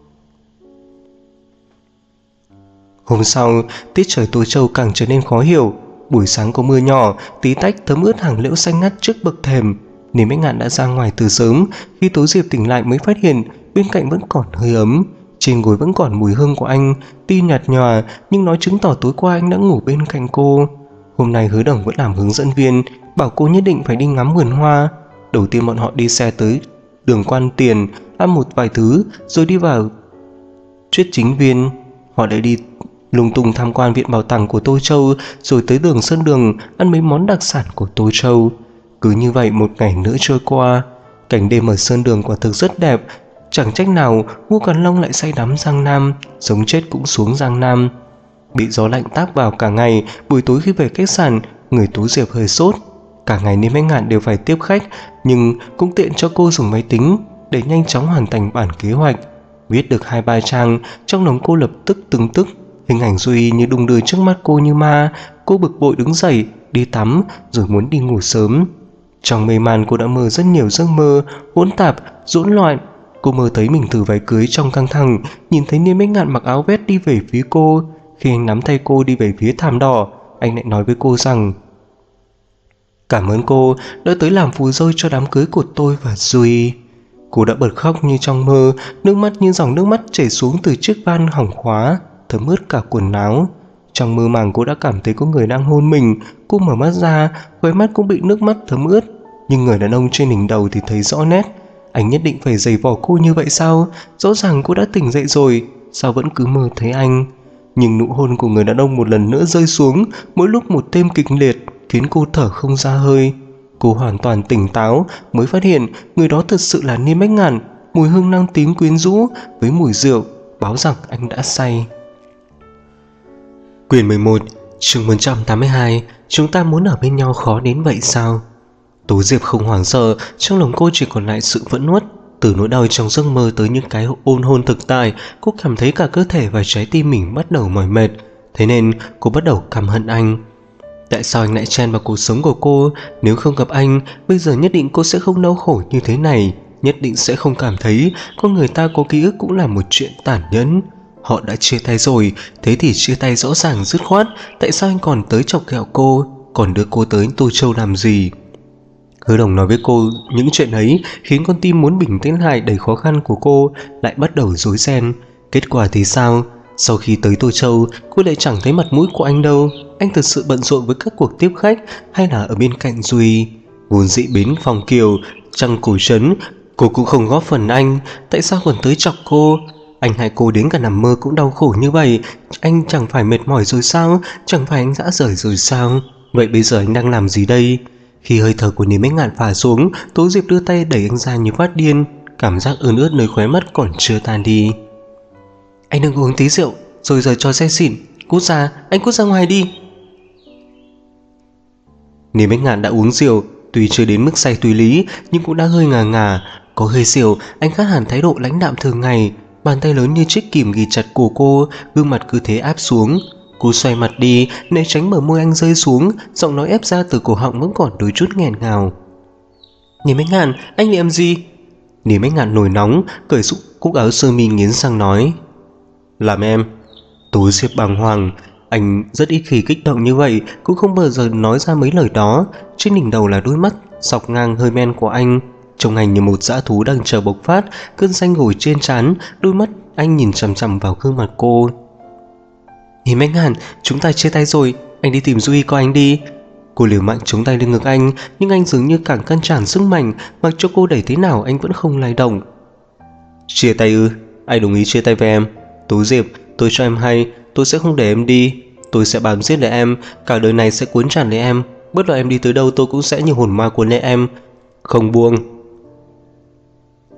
Hôm sau, tiết trời Tô Châu càng trở nên khó hiểu. Buổi sáng có mưa nhỏ, tí tách thấm ướt hàng liễu xanh ngắt trước bậc thềm. Niêm Bách Ngạn đã ra ngoài từ sớm. Khi Tố Diệp tỉnh lại mới phát hiện bên cạnh vẫn còn hơi ấm, trên gối vẫn còn mùi hương của anh, tuy nhạt nhòa nhưng nó chứng tỏ tối qua anh đã ngủ bên cạnh cô. Hôm nay Hứa Đồng vẫn làm hướng dẫn viên, bảo cô nhất định phải đi ngắm vườn hoa. Đầu tiên bọn họ đi xe tới đường Quan Tiền, ăn một vài thứ rồi đi vào Truyết Chính Viên. Họ lại đi lung tung tham quan viện bảo tàng của Tô Châu, rồi tới đường Sơn Đường ăn mấy món đặc sản của Tô Châu. Cứ như vậy một ngày nữa trôi qua. Cảnh đêm ở Sơn Đường quả thực rất đẹp. Chẳng trách nào Ngô Càn Long lại say đắm Giang Nam, sống chết cũng xuống Giang Nam. Bị gió lạnh táp vào cả ngày, buổi tối khi về khách sạn, người Tố Diệp hơi sốt. Cả ngày Niêm Bách Ngạn đều phải tiếp khách, nhưng cũng tiện cho cô dùng máy tính để nhanh chóng hoàn thành bản kế hoạch. Viết được 2-3 trang, trong lòng cô lập tức từng tức. Hình ảnh Duy như đung đưa trước mắt cô như ma. Cô bực bội đứng dậy, đi tắm rồi muốn đi ngủ sớm. Trong mê man cô đã mơ rất nhiều giấc mơ hỗn tạp, hỗn loạn. Cô mơ thấy mình thử váy cưới trong căng thẳng, nhìn thấy Niêm Bách Ngạn mặc áo vest đi về phía cô. Khi anh nắm tay cô đi về phía thảm đỏ, anh lại nói với cô rằng: cảm ơn cô đã tới làm phù dâu cho đám cưới của tôi và Duy. Cô đã bật khóc như trong mơ, nước mắt như dòng nước mắt chảy xuống từ chiếc van hỏng khóa, thấm ướt cả quần áo. Trong mơ màng cô đã cảm thấy có người đang hôn mình. Cô mở mắt ra, khóe mắt cũng bị nước mắt thấm ướt, nhưng người đàn ông trên đỉnh đầu thì thấy rõ nét. Anh nhất định phải giày vò cô như vậy sao? Rõ ràng cô đã tỉnh dậy rồi, sao vẫn cứ mơ thấy anh? Nhưng nụ hôn của người đàn ông một lần nữa rơi xuống, mỗi lúc một thêm kịch liệt, khiến cô thở không ra hơi. Cô hoàn toàn tỉnh táo mới phát hiện người đó thật sự là Niêm Bách Ngạn. Mùi hương nang tím quyến rũ với mùi rượu báo rằng anh đã say. Quyển 11, chương 182. Chúng ta muốn ở bên nhau khó đến vậy sao? Tố Diệp không hoảng sợ, trong lòng cô chỉ còn lại sự phẫn uất. Từ nỗi đau trong giấc mơ tới những cái ôn hôn thực tại, cô cảm thấy cả cơ thể và trái tim mình bắt đầu mỏi mệt. Thế nên cô bắt đầu căm hận anh. Tại sao anh lại chen vào cuộc sống của cô? Nếu không gặp anh, bây giờ nhất định cô sẽ không đau khổ như thế này. Nhất định sẽ không cảm thấy con người ta có ký ức cũng là một chuyện tàn nhẫn. Họ đã chia tay rồi, thế thì chia tay rõ ràng dứt khoát. Tại sao anh còn tới chọc ghẹo cô, còn đưa cô tới Tô Châu làm gì? Hứa Đồng nói với cô những chuyện ấy khiến con tim muốn bình tĩnh lại đầy khó khăn của cô lại bắt đầu rối ren. Kết quả thì sao? Sau khi tới Tô Châu, cô lại chẳng thấy mặt mũi của anh đâu. Anh thật sự bận rộn với các cuộc tiếp khách hay là ở bên cạnh Duy? Vốn dĩ bến Phòng Kiều, Trăng Cổ Trấn, cô cũng không góp phần anh. Tại sao còn tới chọc cô? Anh hại cô đến cả nằm mơ cũng đau khổ như vậy. Anh chẳng phải mệt mỏi rồi sao? Chẳng phải anh rã rời rồi sao? Vậy bây giờ anh đang làm gì đây? Khi hơi thở của Niêm Bách Ngạn phả xuống, Tố Diệp đưa tay đẩy anh ra như phát điên. Cảm giác ươn ướt nơi khóe mắt còn chưa tan đi. Anh đừng uống tí rượu rồi giờ cho say xỉn. Cút ra, anh cút ra ngoài đi. Niêm Bách Ngạn đã uống rượu, tuy chưa đến mức say tùy lý nhưng cũng đã hơi ngà ngà. Có hơi rượu, anh khác hẳn thái độ lãnh đạm thường ngày. Bàn tay lớn như chiếc kìm ghì chặt cổ cô, gương mặt cứ thế áp xuống. Cô xoay mặt đi, né tránh bờ môi anh rơi xuống, giọng nói ép ra từ cổ họng vẫn còn đôi chút nghẹn ngào. Niêm Bách Ngạn, anh làm gì? Niêm Bách Ngạn nổi nóng, cởi sụ cúc áo sơ mi nghiến răng nói: làm em. Tố Diệp bàng hoàng. Anh rất ít khi kích động như vậy, cũng không bao giờ nói ra mấy lời đó. Trên đỉnh đầu là đôi mắt dọc ngang hơi men của anh, trông anh như một dã thú đang chờ bộc phát. Cơn xanh ngồi trên trán, đôi mắt anh nhìn chằm chằm vào gương mặt cô. Niêm Bách Ngạn, chúng ta chia tay rồi, anh đi tìm Duy của anh đi. Cô liều mạng chống tay lên ngực anh, nhưng anh dường như càng căng tràn sức mạnh, mặc cho cô đẩy thế nào anh vẫn không lay động. Chia tay ư? Anh đồng ý chia tay với em. Tố Diệp, tôi cho em hay, tôi sẽ không để em đi. Tôi sẽ bám giết lấy em, cả đời này sẽ cuốn tràn lấy em. Bất luận em đi tới đâu tôi cũng sẽ như hồn ma cuốn lấy em, không buông.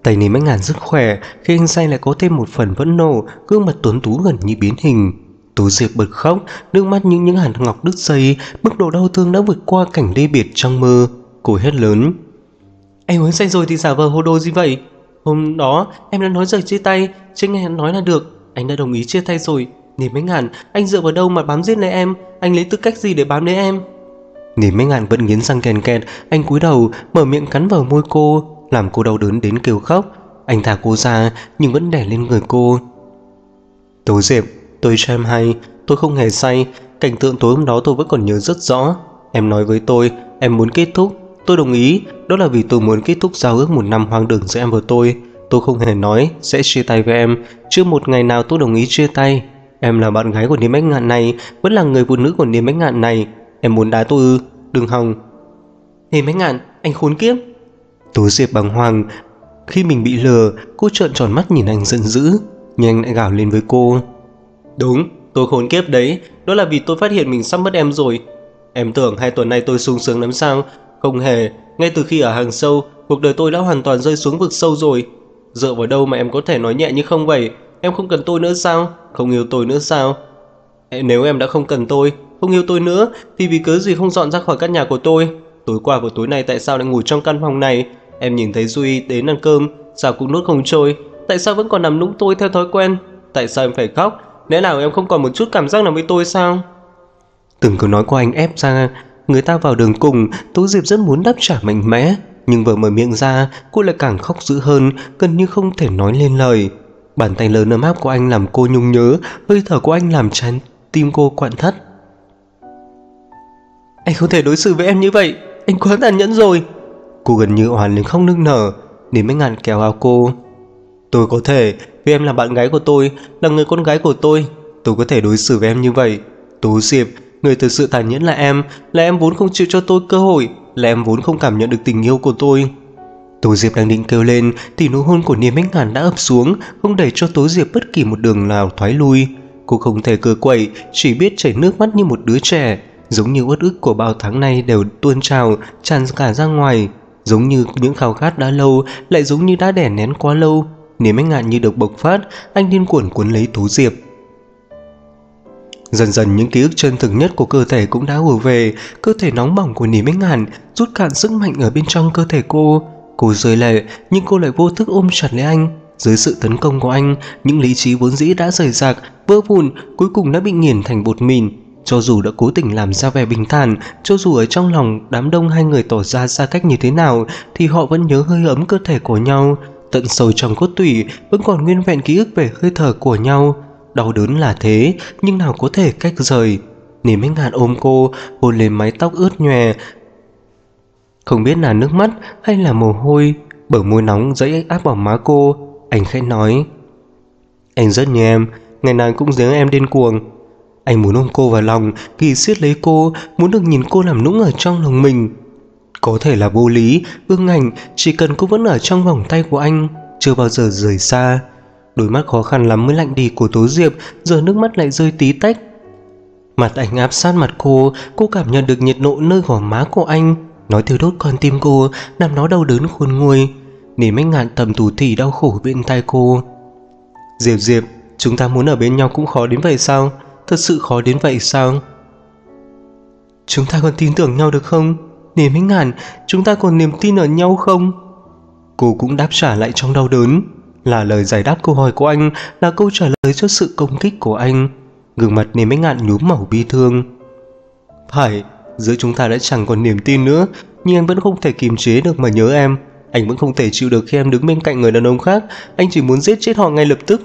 Tay Lý Mách Ngàn rất khỏe, khi anh say lại có thêm một phần phẫn nộ, gương mặt tuấn tú gần như biến hình. Tố Diệp bật khóc, nước mắt như những hạt ngọc đứt dây, mức độ đau thương đã vượt qua cảnh ly biệt trong mơ. Cô hét lớn: Anh uống say rồi thì giả vờ hồ đồ gì vậy? Hôm đó em đã nói lời chia tay, chứ nghe anh nói là được. Anh đã đồng ý chia tay rồi. Lý Mách Ngàn, anh dựa vào đâu mà bám giết lấy em? Anh lấy tư cách gì để bám lấy em? Lý Mách Ngàn vẫn nghiến răng ken kẹt. Anh cúi đầu mở miệng cắn vào môi cô, làm cô đau đớn đến kêu khóc. Anh thả cô ra nhưng vẫn đè lên người cô. Tố Diệp, tôi cho em hay, tôi không hề say. Cảnh tượng tối hôm đó tôi vẫn còn nhớ rất rõ. Em nói với tôi em muốn kết thúc, tôi đồng ý. Đó là vì tôi muốn kết thúc giao ước 1 năm hoang đường giữa em và tôi. Tôi không hề nói sẽ chia tay với em. Chưa một ngày nào tôi đồng ý chia tay. Em là bạn gái của Lý Mách Ngạn này, vẫn là người phụ nữ của Lý Mách Ngạn này. Em muốn đá tôi ư? Đừng hòng. Lý Mách Ngạn, anh khốn kiếp. Tố Diệp bàng hoàng. Khi mình bị lừa, cô trợn tròn mắt nhìn anh giận dữ, nhưng anh lại gào lên với cô: Đúng, tôi khốn kiếp đấy. Đó là vì tôi phát hiện mình sắp mất em rồi. Em tưởng 2 tuần nay tôi sung sướng lắm sao? Không hề. Ngay từ khi ở hàng sâu, cuộc đời tôi đã hoàn toàn rơi xuống vực sâu rồi. Dựa vào đâu mà em có thể nói nhẹ như không vậy? Em không cần tôi nữa sao? Không yêu tôi nữa sao? Nếu em đã không cần tôi, không yêu tôi nữa, thì vì cớ gì không dọn ra khỏi căn nhà của tôi? Tối qua và tối nay tại sao lại ngủ trong căn phòng này? Em nhìn thấy Duy đến ăn cơm, sao cũng nuốt không trôi. Tại sao vẫn còn nằm nũng tôi theo thói quen? Tại sao em phải khóc? Lẽ nào em không còn một chút cảm giác nào với tôi sao? Từng câu nói của anh ép ra người ta vào đường cùng. Tố Diệp rất muốn đáp trả mạnh mẽ, nhưng vừa mở miệng ra, cô lại càng khóc dữ hơn, gần như không thể nói lên lời. Bàn tay lớn ấm áp của anh làm cô nhung nhớ, hơi thở của anh làm trái tim cô quặn thắt. Anh không thể đối xử với em như vậy, anh quá tàn nhẫn rồi. Cô gần như oán lên khóc nức nở. Lý Mách Ngạn kéo áo cô. Tôi có thể, vì em là bạn gái của tôi, là người con gái của tôi có thể đối xử với em như vậy. Tố Diệp, người thực sự tàn nhẫn là em vốn không chịu cho tôi cơ hội, là em vốn không cảm nhận được tình yêu của tôi. Tố Diệp đang định kêu lên thì nụ hôn của Lý Mách Ngạn đã ập xuống, không để cho Tố Diệp bất kỳ một đường nào thoái lui. Cô không thể cựa quậy, chỉ biết chảy nước mắt như một đứa trẻ, giống như uất ức của bao tháng nay đều tuôn trào, tràn cả ra ngoài, giống như những khao khát đã lâu, lại giống như đã đè nén quá lâu. Lý Mách Ngạn như được bộc phát, anh điên cuồng cuốn lấy Tố Diệp. Dần dần những ký ức chân thực nhất của cơ thể cũng đã ùa về. Cơ thể nóng bỏng của Lý Mách Ngạn rút cạn sức mạnh ở bên trong cơ thể cô. Cô rơi lệ, nhưng cô lại vô thức ôm chặt lấy anh. Dưới sự tấn công của anh, những lý trí vốn dĩ đã rời rạc, vỡ vụn, cuối cùng đã bị nghiền thành bột mịn. Cho dù đã cố tình làm ra vẻ bình thản, cho dù ở trong lòng đám đông hai người tỏ ra xa cách như thế nào, thì họ vẫn nhớ hơi ấm cơ thể của nhau. Tận sâu trong cốt tủy vẫn còn nguyên vẹn ký ức về hơi thở của nhau. Đau đớn là thế, nhưng nào có thể cách rời. Lý Mách Ngạn ôm cô, hôn lên mái tóc ướt nhòe, không biết là nước mắt hay là mồ hôi. Bờ môi nóng dẫy áp vào má cô. Anh khẽ nói: Anh rất nhớ em, ngày nào cũng nhớ em điên cuồng. Anh muốn ôm cô vào lòng, ghi siết lấy cô, muốn được nhìn cô làm nũng ở trong lòng mình. Có thể là vô lý, ương ảnh, chỉ cần cô vẫn ở trong vòng tay của anh, chưa bao giờ rời xa. Đôi mắt khó khăn lắm mới lạnh đi của Tố Diệp giờ nước mắt lại rơi tí tách. Mặt anh áp sát mặt cô cảm nhận được nhiệt độ nơi gò má của anh, nó thiêu đốt con tim cô, làm nó đau đớn khôn nguôi. Lý Mách Ngạn thầm thủ thỉ đau khổ bên tai cô. Diệp Diệp, chúng ta muốn ở bên nhau cũng khó đến vậy sao? Thật sự khó đến vậy sao? Chúng ta còn tin tưởng nhau được không? Lý Mách Ngạn, chúng ta còn niềm tin ở nhau không? Cô cũng đáp trả lại trong đau đớn, là lời giải đáp câu hỏi của anh, là câu trả lời cho sự công kích của anh. Gương mặt Lý Mách Ngạn nhuốm màu bi thương. Phải, giữa chúng ta đã chẳng còn niềm tin nữa, nhưng anh vẫn không thể kiềm chế được mà nhớ em. Anh vẫn không thể chịu được khi em đứng bên cạnh người đàn ông khác. Anh chỉ muốn giết chết họ ngay lập tức.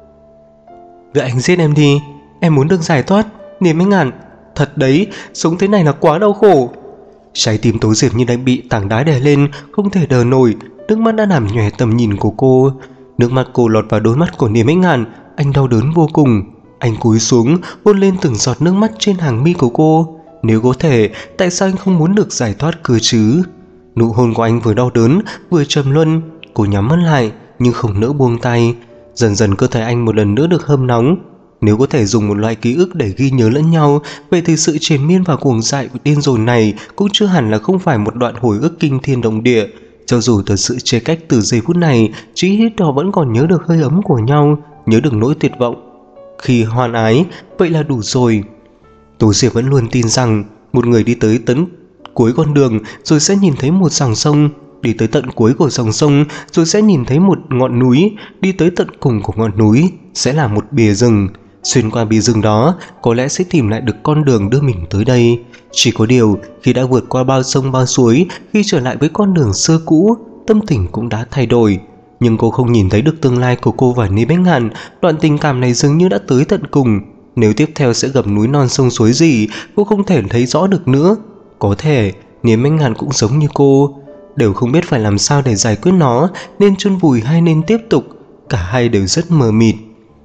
Vậy anh giết em đi, em muốn được giải thoát. Lý Mách Ngạn, thật đấy, sống thế này là quá đau khổ. Trái tim Tố Diệp như đang bị tảng đá đè lên, không thể đờ nổi. Nước mắt đã làm nhòe tầm nhìn của cô. Nước mắt cô lọt vào đôi mắt của Lý Mách Ngạn. Anh đau đớn vô cùng. Anh cúi xuống hôn lên từng giọt nước mắt trên hàng mi của cô. Nếu có thể, tại sao anh không muốn được giải thoát cơ chứ? Nụ hôn của anh vừa đau đớn vừa trầm luân. Cô nhắm mắt lại nhưng không nỡ buông tay. Dần dần cơ thể anh một lần nữa được hâm nóng. Nếu có thể dùng một loại ký ức để ghi nhớ lẫn nhau, vậy thì sự triền miên và cuồng dại điên rồ này cũng chưa hẳn là không phải một đoạn hồi ức kinh thiên động địa. cho dù thật sự chia cách từ giây phút này, chí ít họ vẫn còn nhớ được hơi ấm của nhau, nhớ được nỗi tuyệt vọng khi hoan ái, vậy là đủ rồi. Tố Diệp vẫn luôn tin rằng một người đi tới tận cuối con đường rồi sẽ nhìn thấy một dòng sông, đi tới tận cuối của dòng sông rồi sẽ nhìn thấy một ngọn núi, đi tới tận cùng của ngọn núi sẽ là một bìa rừng. Xuyên qua bìa rừng đó, có lẽ sẽ tìm lại được con đường đưa mình tới đây. Chỉ có điều, khi đã vượt qua bao sông bao suối, khi trở lại với con đường xưa cũ, tâm tình cũng đã thay đổi. Nhưng cô không nhìn thấy được tương lai của cô và Lý Bách Ngạn. Đoạn tình cảm này dường như đã tới tận cùng. Nếu tiếp theo sẽ gặp núi non sông suối gì, cô không thể thấy rõ được nữa. Có thể Lý Bách Ngạn cũng giống như cô, đều không biết phải làm sao để giải quyết nó, nên chôn vùi hay nên tiếp tục. Cả hai đều rất mờ mịt.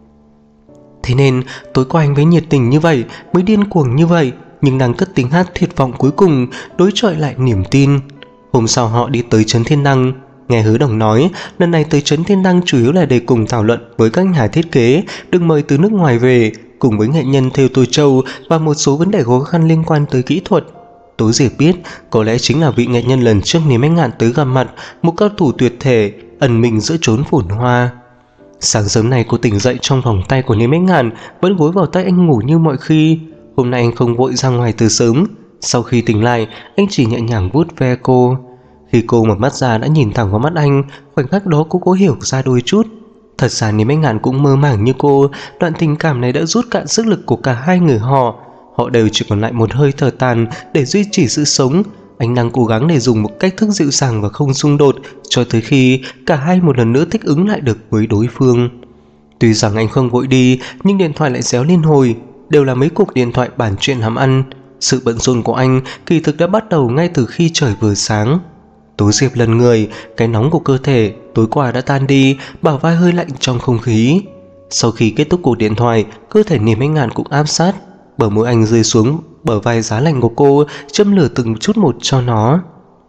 Thế nên tối qua anh mới nhiệt tình như vậy, mới điên cuồng như vậy, nhưng đang cất tiếng hát tuyệt vọng cuối cùng đối chọi lại niềm tin. Hôm sau họ đi tới Trấn Thiên Đăng. Nghe Hứa Đồng nói, lần này tới Trấn Thiên Đăng chủ yếu là để cùng thảo luận với các nhà thiết kế được mời từ nước ngoài về, cùng với nghệ nhân thêu Tô Châu và một số vấn đề khó khăn liên quan tới kỹ thuật. Tố Diệp biết có lẽ chính là vị nghệ nhân lần trước Niềm Bách Ngạn tới gặp mặt, một cao thủ tuyệt thể ẩn mình giữa chốn phồn hoa. Sáng sớm này cô tỉnh dậy trong vòng tay của Niềm Bách Ngạn, vẫn gối vào tay anh ngủ như mọi khi. Hôm nay anh không vội ra ngoài từ sớm. Sau khi tỉnh lại, anh chỉ nhẹ nhàng vuốt ve cô. Khi cô mở mắt ra đã nhìn thẳng vào mắt anh, khoảnh khắc đó cô có hiểu ra đôi chút. Thật ra Niềm Bách Ngạn cũng mơ màng như cô. Đoạn tình cảm này đã rút cạn sức lực của cả hai người họ. Họ đều chỉ còn lại một hơi thở tàn để duy trì sự sống. Anh đang cố gắng để dùng một cách thức dịu dàng và không xung đột, cho tới khi cả hai một lần nữa thích ứng lại được với đối phương. Tuy rằng anh không vội đi, nhưng điện thoại lại réo liên hồi, đều là mấy cuộc điện thoại bàn chuyện hám ăn. Sự bận rộn của anh kỳ thực đã bắt đầu ngay từ khi trời vừa sáng. Tố Diệp lần người, cái nóng của cơ thể tối qua đã tan đi, bả vai hơi lạnh trong không khí. Sau khi kết thúc cuộc điện thoại, cơ thể Niềm Bách Ngạn cũng áp sát, bờ môi anh rơi xuống bờ vai giá lạnh của cô, châm lửa từng chút một cho nó.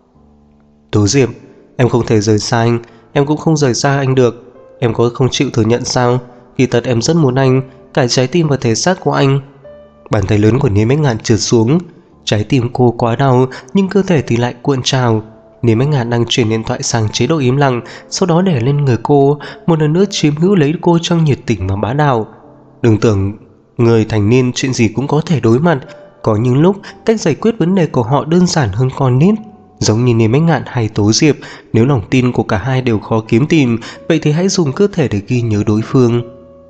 Tố Diệp, em không thể rời xa anh, em cũng không rời xa anh được. Em có không chịu thừa nhận sao? Kỳ thật em rất muốn anh, cả trái tim và thể xác của anh. Bàn tay lớn của Niềm Bách Ngạn trượt xuống. Trái tim cô quá đau, nhưng cơ thể thì lại cuộn trào. Niềm Bách Ngạn đang chuyển điện thoại sang chế độ im lặng, sau đó đè lên người cô, một lần nữa chiếm hữu lấy cô trong nhiệt tình và bá đạo. Đừng tưởng người thành niên chuyện gì cũng có thể đối mặt. Có những lúc cách giải quyết vấn đề của họ đơn giản hơn con nít. Giống như Niềm Bách Ngạn hay Tố Diệp, nếu lòng tin của cả hai đều khó kiếm tìm, vậy thì hãy dùng cơ thể để ghi nhớ đối phương.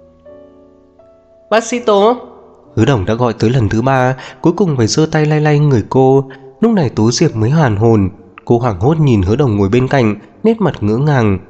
Bác sĩ Tố! Hứa Đồng đã gọi tới lần thứ 3, cuối cùng phải giơ tay lay lay người cô. Lúc này Tố Diệp mới hoàn hồn. Cô hoảng hốt nhìn Hứa Đồng ngồi bên cạnh, nét mặt ngỡ ngàng.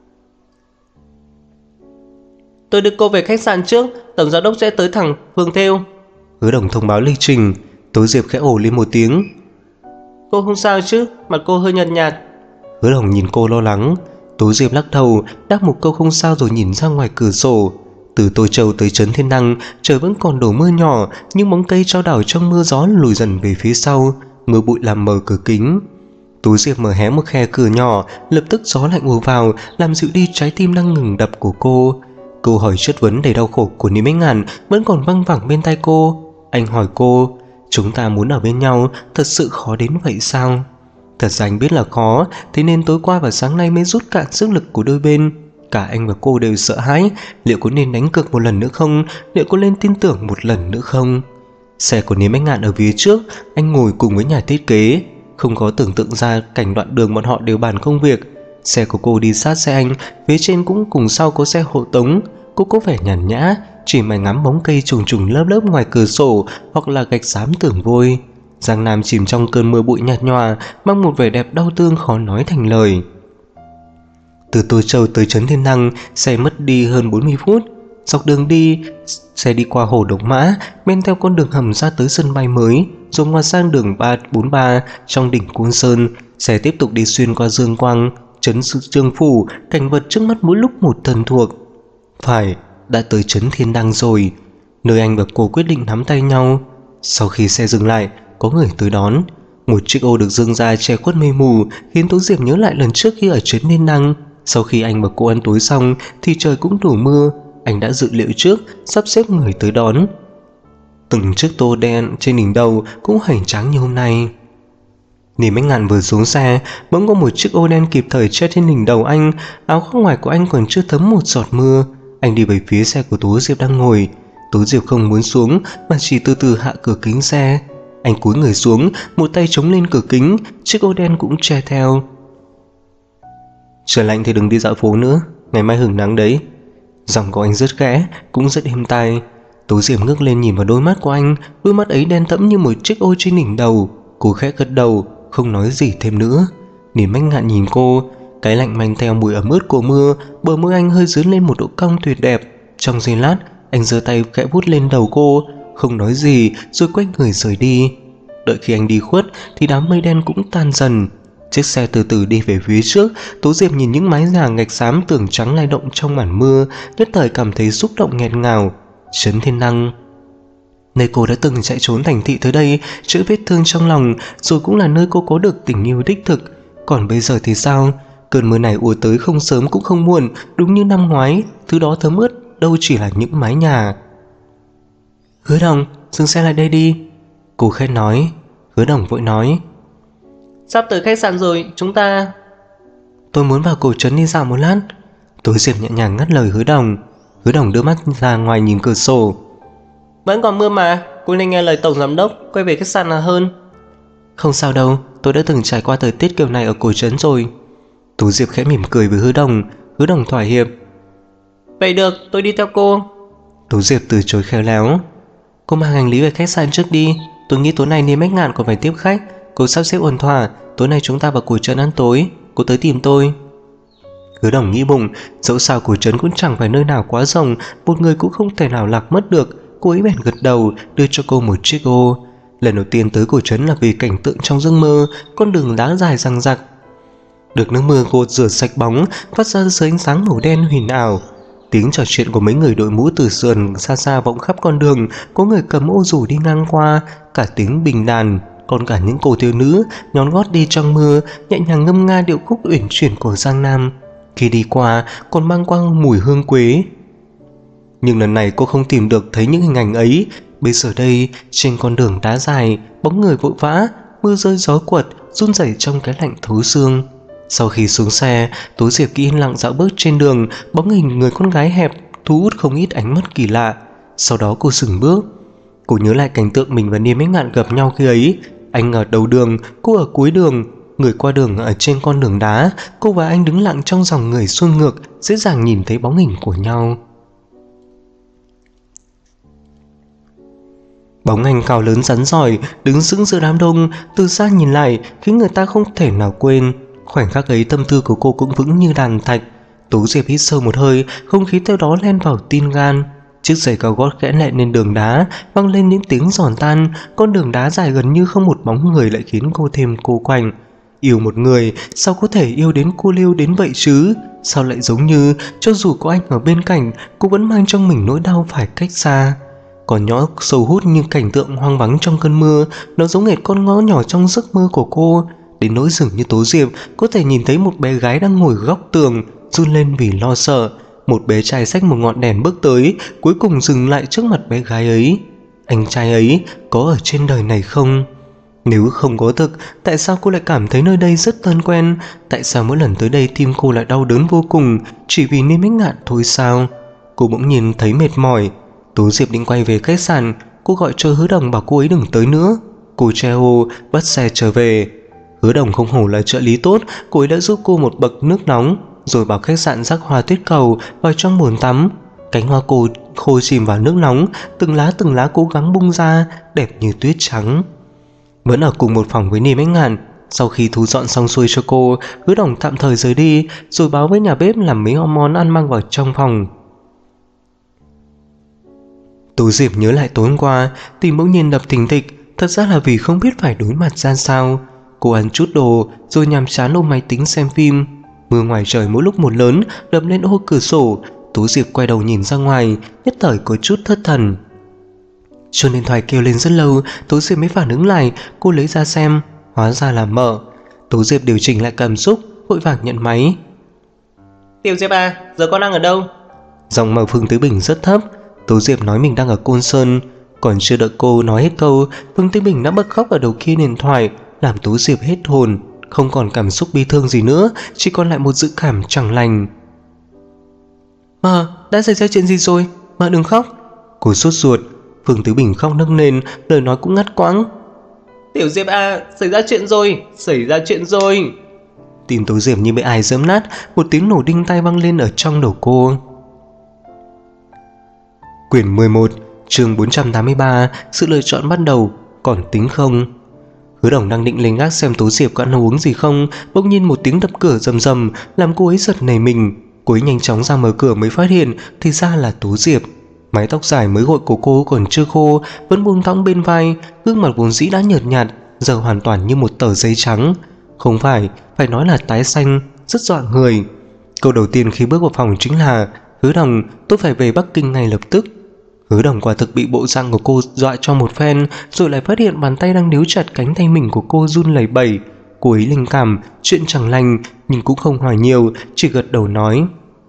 Tôi đưa cô về khách sạn trước, tổng giám đốc sẽ tới thẳng phường Thêu. Hứa Đồng thông báo lịch trình. Tố Diệp khẽ ồ lên một tiếng. Cô không sao chứ, mặt cô hơi nhợt nhạt. Hứa Đồng nhìn cô lo lắng. Tố Diệp lắc đầu, đáp một câu không sao rồi nhìn ra ngoài cửa sổ. Từ Tô Châu tới Trấn Thiên Đăng, trời vẫn còn đổ mưa nhỏ, nhưng bóng cây trao đảo trong mưa gió lùi dần về phía sau, mưa bụi làm mờ cửa kính. Tố Diệp mở hé một khe cửa nhỏ, lập tức gió lạnh ùa vào, làm dịu đi trái tim đang ngừng đập của cô. Câu hỏi chất vấn đầy đau khổ của Niềm Bách Ngạn vẫn còn văng vẳng bên tai cô. Anh hỏi cô, chúng ta muốn ở bên nhau thật sự khó đến vậy sao? Thật ra anh biết là khó, thế nên tối qua và sáng nay mới rút cạn sức lực của đôi bên. Cả anh và cô đều sợ hãi, liệu có nên đánh cược một lần nữa không, liệu có nên tin tưởng một lần nữa không? Xe của Niềm Bách Ngạn ở phía trước, anh ngồi cùng với nhà thiết kế, không có tưởng tượng ra cảnh đoạn đường bọn họ đều bàn công việc. Xe của cô đi sát xe anh, phía trên cũng cùng sau có xe hộ tống. Cô có vẻ nhàn nhã, chỉ mải ngắm bóng cây trùng trùng lớp lớp ngoài cửa sổ hoặc là gạch xám tường vôi. Giang Nam chìm trong cơn mưa bụi nhạt nhòa, mang một vẻ đẹp đau thương khó nói thành lời. Từ Tô Châu tới Trấn Thiên Đăng, xe mất đi hơn 40 phút. Dọc đường đi, xe đi qua hồ Đống Mã, men theo con đường hầm ra tới sân bay mới, rồi ngoặt sang đường 343 trong đỉnh Côn Sơn. Xe tiếp tục đi xuyên qua Dương Quang, Trấn Trương Phủ, cảnh vật trước mắt mỗi lúc một thân thuộc. Phải, đã tới Trấn Thiên Đăng rồi, nơi anh và cô quyết định nắm tay nhau. Sau khi xe dừng lại, có người tới đón. Một chiếc ô được dương ra che khuất mây mù, khiến Tố Diệp nhớ lại lần trước khi ở Trấn Thiên Đăng. Sau khi anh và cô ăn tối xong thì trời cũng đổ mưa. Anh đã dự liệu trước, sắp xếp người tới đón. Từng chiếc tô đen trên đỉnh đầu cũng hoành tráng như hôm nay. Nìm Bách Ngạn vừa xuống xe, bỗng có một chiếc ô đen kịp thời che trên đỉnh đầu anh. Áo khoác ngoài của anh còn chưa thấm một giọt mưa. Anh đi về phía xe của Tố Diệp đang ngồi. Tố Diệp không muốn xuống mà chỉ từ từ hạ cửa kính xe. Anh cúi người xuống, một tay chống lên cửa kính, chiếc ô đen cũng che theo. Trời lạnh thì đừng đi dạo phố nữa, ngày mai hửng nắng đấy. Giọng của anh rất khẽ, cũng rất êm tai. Tố Diệp ngước lên nhìn vào đôi mắt của anh, đôi mắt ấy đen thẫm như một chiếc ô trên đỉnh đầu. Cô khẽ gật đầu, không nói gì thêm nữa. Nìm Bách Ngạn nhìn cô, cái lạnh mang theo mùi ẩm ướt của mưa, bờ môi anh hơi dướn lên một độ cong tuyệt đẹp. Trong giây lát, anh giơ tay khẽ vuốt lên đầu cô, không nói gì rồi quay người rời đi. Đợi khi anh đi khuất thì đám mây đen cũng tan dần. Chiếc xe từ từ đi về phía trước. Tố Diệp nhìn những mái nhà gạch xám tường trắng lay động trong màn mưa, nhất thời cảm thấy xúc động nghẹt ngào. Trấn Thiên Năng, nơi cô đã từng chạy trốn thành thị tới đây, chữa vết thương trong lòng, rồi cũng là nơi cô có được tình yêu đích thực. Còn bây giờ thì sao? Cơn mưa này ùa tới không sớm cũng không muộn, đúng như năm ngoái, thứ đó thấm ướt đâu chỉ là những mái nhà. Hứa Đồng, dừng xe lại đây đi, cô khẽ nói. Hứa Đồng vội nói, sắp tới khách sạn rồi, chúng ta... Tôi muốn vào cổ trấn đi dạo một lát. Tố Diệp nhẹ nhàng ngắt lời Hứa Đồng. Hứa Đồng đưa mắt ra ngoài nhìn cửa sổ. Vẫn còn mưa mà, cô nên nghe lời tổng giám đốc, quay về khách sạn là hơn. Không sao đâu, tôi đã từng trải qua thời tiết kiểu này ở cổ trấn rồi. Tố Diệp khẽ mỉm cười với Hứa Đồng. Hứa Đồng thỏa hiệp. Vậy được, tôi đi theo cô. Tố Diệp từ chối khéo léo. Cô mang hành lý về khách sạn trước đi, tôi nghĩ tối nay Nìm Bách Ngạn còn phải tiếp khách. Cô sắp xếp ổn thỏa, tối nay chúng ta vào cổ trấn ăn tối, cô tới tìm tôi. Hứa Đồng nghĩ bụng, dẫu sao cổ trấn cũng chẳng phải nơi nào quá rộng, một người cũng không thể nào lạc mất được. Cô ấy bèn gật đầu, đưa cho cô một chiếc ô. Lần đầu tiên tới cổ trấn là vì cảnh tượng trong giấc mơ, con đường đá dài dằng dặc, được nước mưa gột rửa sạch bóng, phát ra dưới ánh sáng màu đen huyền ảo. Tiếng trò chuyện của mấy người đội mũ từ sườn xa xa vọng khắp con đường, có người cầm ô dù đi ngang qua, cả tiếng bình đàn, còn cả những cô thiếu nữ nhón gót đi trong mưa, nhẹ nhàng ngâm nga điệu khúc uyển chuyển của Giang Nam. Khi đi qua còn mang qua mùi hương quế. Nhưng lần này cô không tìm được thấy những hình ảnh ấy. Bây giờ đây, trên con đường đá dài, bóng người vội vã, mưa rơi gió quật, run rẩy trong cái lạnh thấu xương. Sau khi xuống xe, Tố Diệp yên lặng dạo bước trên đường, bóng hình người con gái hẹp thu hút không ít ánh mắt kỳ lạ. Sau đó cô dừng bước. Cô nhớ lại cảnh tượng mình và Nìm Bách Ngạn gặp nhau khi ấy. Anh ở đầu đường, cô ở cuối đường. Người qua đường ở trên con đường đá, cô và anh đứng lặng trong dòng người xuôi ngược, dễ dàng nhìn thấy bóng hình của nhau. Bóng anh cao lớn rắn rỏi, đứng sững giữa đám đông, từ xa nhìn lại khiến người ta không thể nào quên. Khoảnh khắc ấy tâm tư của cô cũng vững như đàn thạch. Tố Diệp hít sâu một hơi, không khí theo đó len vào tim gan. Chiếc giày cao gót khẽ lẹ lên đường đá, vang lên những tiếng giòn tan. Con đường đá dài gần như không một bóng người lại khiến cô thêm cô quạnh. Yêu một người, sao có thể yêu đến cô liêu đến vậy chứ? Sao lại giống như cho dù có anh ở bên cạnh, cô vẫn mang trong mình nỗi đau phải cách xa. Còn nhỏ sầu hút như cảnh tượng hoang vắng trong cơn mưa, nó giống hệt con ngõ nhỏ trong giấc mơ của cô. Đến nỗi dường như Tố Diệp có thể nhìn thấy một bé gái đang ngồi góc tường, run lên vì lo sợ. Một bé trai xách một ngọn đèn bước tới, cuối cùng dừng lại trước mặt bé gái ấy. Anh trai ấy có ở trên đời này không? Nếu không có thực, tại sao cô lại cảm thấy nơi đây rất thân quen? Tại sao mỗi lần tới đây tim cô lại đau đớn vô cùng? Chỉ vì Nìm Bách Ngạn thôi sao? Cô bỗng nhiên thấy mệt mỏi. Tố Diệp định quay về khách sạn. Cô gọi cho Hứa Đồng bảo cô ấy đừng tới nữa. Cô treo bắt xe trở về. Hứa Đồng không hổ là trợ lý tốt, cô ấy đã giúp cô một bậc nước nóng, rồi bảo khách sạn rắc hoa tuyết cầu vào trong bồn tắm. Cánh hoa cô khô chìm vào nước nóng, từng lá cố gắng bung ra, đẹp như tuyết trắng. Vẫn ở cùng một phòng với Nìm Bách Ngạn. Sau khi thu dọn xong xuôi cho cô, Hứa Đồng tạm thời rời đi, rồi báo với nhà bếp làm mấy món ăn mang vào trong phòng. Tố Diệp nhớ lại tối hôm qua, tim bỗng nhiên đập thình thịch. Thật ra là vì không biết phải đối mặt ra sao. Cô ăn chút đồ rồi nhàm chán ôm máy tính xem phim. Mưa ngoài trời mỗi lúc một lớn, đập lên ô cửa sổ. Tố Diệp quay đầu nhìn ra ngoài, nhất thời có chút thất thần. Chuông điện thoại kêu lên rất lâu, Tố Diệp mới phản ứng lại. Cô lấy ra xem, hóa ra là Mợ. Tố Diệp điều chỉnh lại cảm xúc, vội vàng nhận máy. Tiểu Diệp à, giờ con đang ở đâu? Giọng Mợ Phương Tứ Bình rất thấp. Tố Diệp nói mình đang ở Côn Sơn. Còn chưa đợi cô nói hết câu, Phương Tứ Bình đã bật khóc ở đầu kia điện thoại. làm Tố Diệp hết hồn, không còn cảm xúc bi thương gì nữa, chỉ còn lại một dự cảm chẳng lành. Đã xảy ra chuyện gì rồi? Đừng khóc. Cô sốt ruột. Phương Tứ Bình khóc nấc lên, lời nói cũng ngắt quãng. Tiểu Diệp à, xảy ra chuyện rồi. Tim Tố Diệp như bị ai giẫm nát, một tiếng nổ đinh tai vang lên ở trong đầu cô. Quyển 11, chương 483, sự lựa chọn bắt đầu, còn tính không. Hứa Đồng đang định lên gác xem Tố Diệp có ăn uống gì không, bỗng nhiên một tiếng đập cửa rầm rầm làm cô ấy giật nảy mình. Cô ấy nhanh chóng ra mở cửa mới phát hiện thì ra là Tố Diệp. Mái tóc dài mới gội của cô còn chưa khô, vẫn buông thõng bên vai, gương mặt vốn dĩ đã nhợt nhạt giờ hoàn toàn như một tờ giấy trắng. Không phải nói là tái xanh, rất dọa người. Câu đầu tiên khi bước vào phòng chính là: Hứa Đồng, tôi phải về Bắc Kinh ngay lập tức. Hứa Đồng quả thực bị bộ dạng của cô dọa cho một phen, rồi lại phát hiện bàn tay đang níu chặt cánh tay mình của cô run lẩy bẩy. Cô ấy linh cảm chuyện chẳng lành nhưng cũng không hỏi nhiều, chỉ gật đầu nói: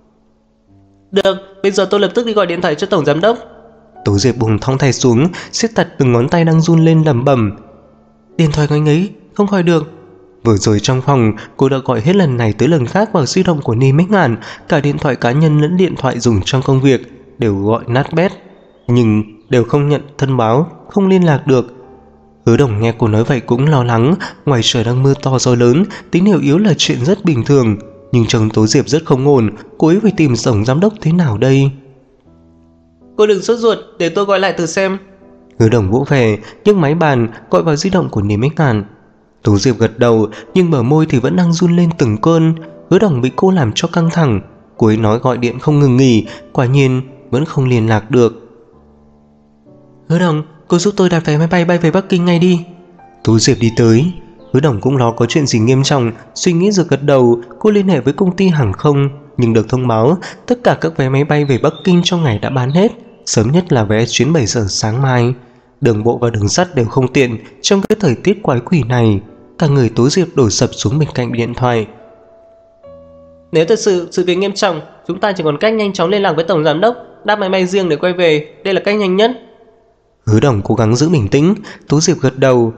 Được, bây giờ tôi lập tức đi gọi điện thoại cho tổng giám đốc. Tố Diệp buông thõng tay xuống, siết chặt từng ngón tay đang run lên lẩm bẩm: Điện thoại của anh ấy không gọi được. Vừa rồi trong phòng, cô đã gọi hết lần này tới lần khác vào di động của Ni Mách Ngàn, cả điện thoại cá nhân lẫn điện thoại dùng trong công việc đều gọi nát bét, nhưng đều không nhận thông báo, không liên lạc được. Hứa Đồng nghe cô nói vậy cũng lo lắng, ngoài trời đang mưa to gió lớn, tín hiệu yếu là chuyện rất bình thường, nhưng chồng Tố Diệp rất không ổn, cô ấy phải tìm tổng giám đốc thế nào đây? Cô đừng sốt ruột, để tôi gọi lại thử xem. Hứa Đồng vỗ về, nhấc máy bàn gọi vào di động của Ni Mách Ngàn. Tố Diệp gật đầu, nhưng bờ môi thì vẫn đang run lên từng cơn. Hứa Đồng bị cô làm cho căng thẳng, cô ấy nói gọi điện không ngừng nghỉ, quả nhiên vẫn không liên lạc được. Hứa Đồng, cô giúp tôi đặt vé máy bay bay về Bắc Kinh ngay đi. Tố Diệp đi tới. Hứa Đồng cũng lo có chuyện gì nghiêm trọng, suy nghĩ rồi gật đầu. Cô liên hệ với công ty hàng không, nhưng được thông báo tất cả các vé máy bay về Bắc Kinh trong ngày đã bán hết, sớm nhất là vé chuyến 7 giờ sáng mai. Đường bộ và đường sắt đều không tiện trong cái thời tiết quái quỷ này. Cả người Tố Diệp đổ sập xuống bên cạnh điện thoại. Nếu thật sự sự việc nghiêm trọng, chúng ta chỉ còn cách nhanh chóng liên lạc với tổng giám đốc, đáp máy bay riêng để quay về, đây là cách nhanh nhất. Hứa Đồng cố gắng giữ bình tĩnh. Tố Diệp gật đầu.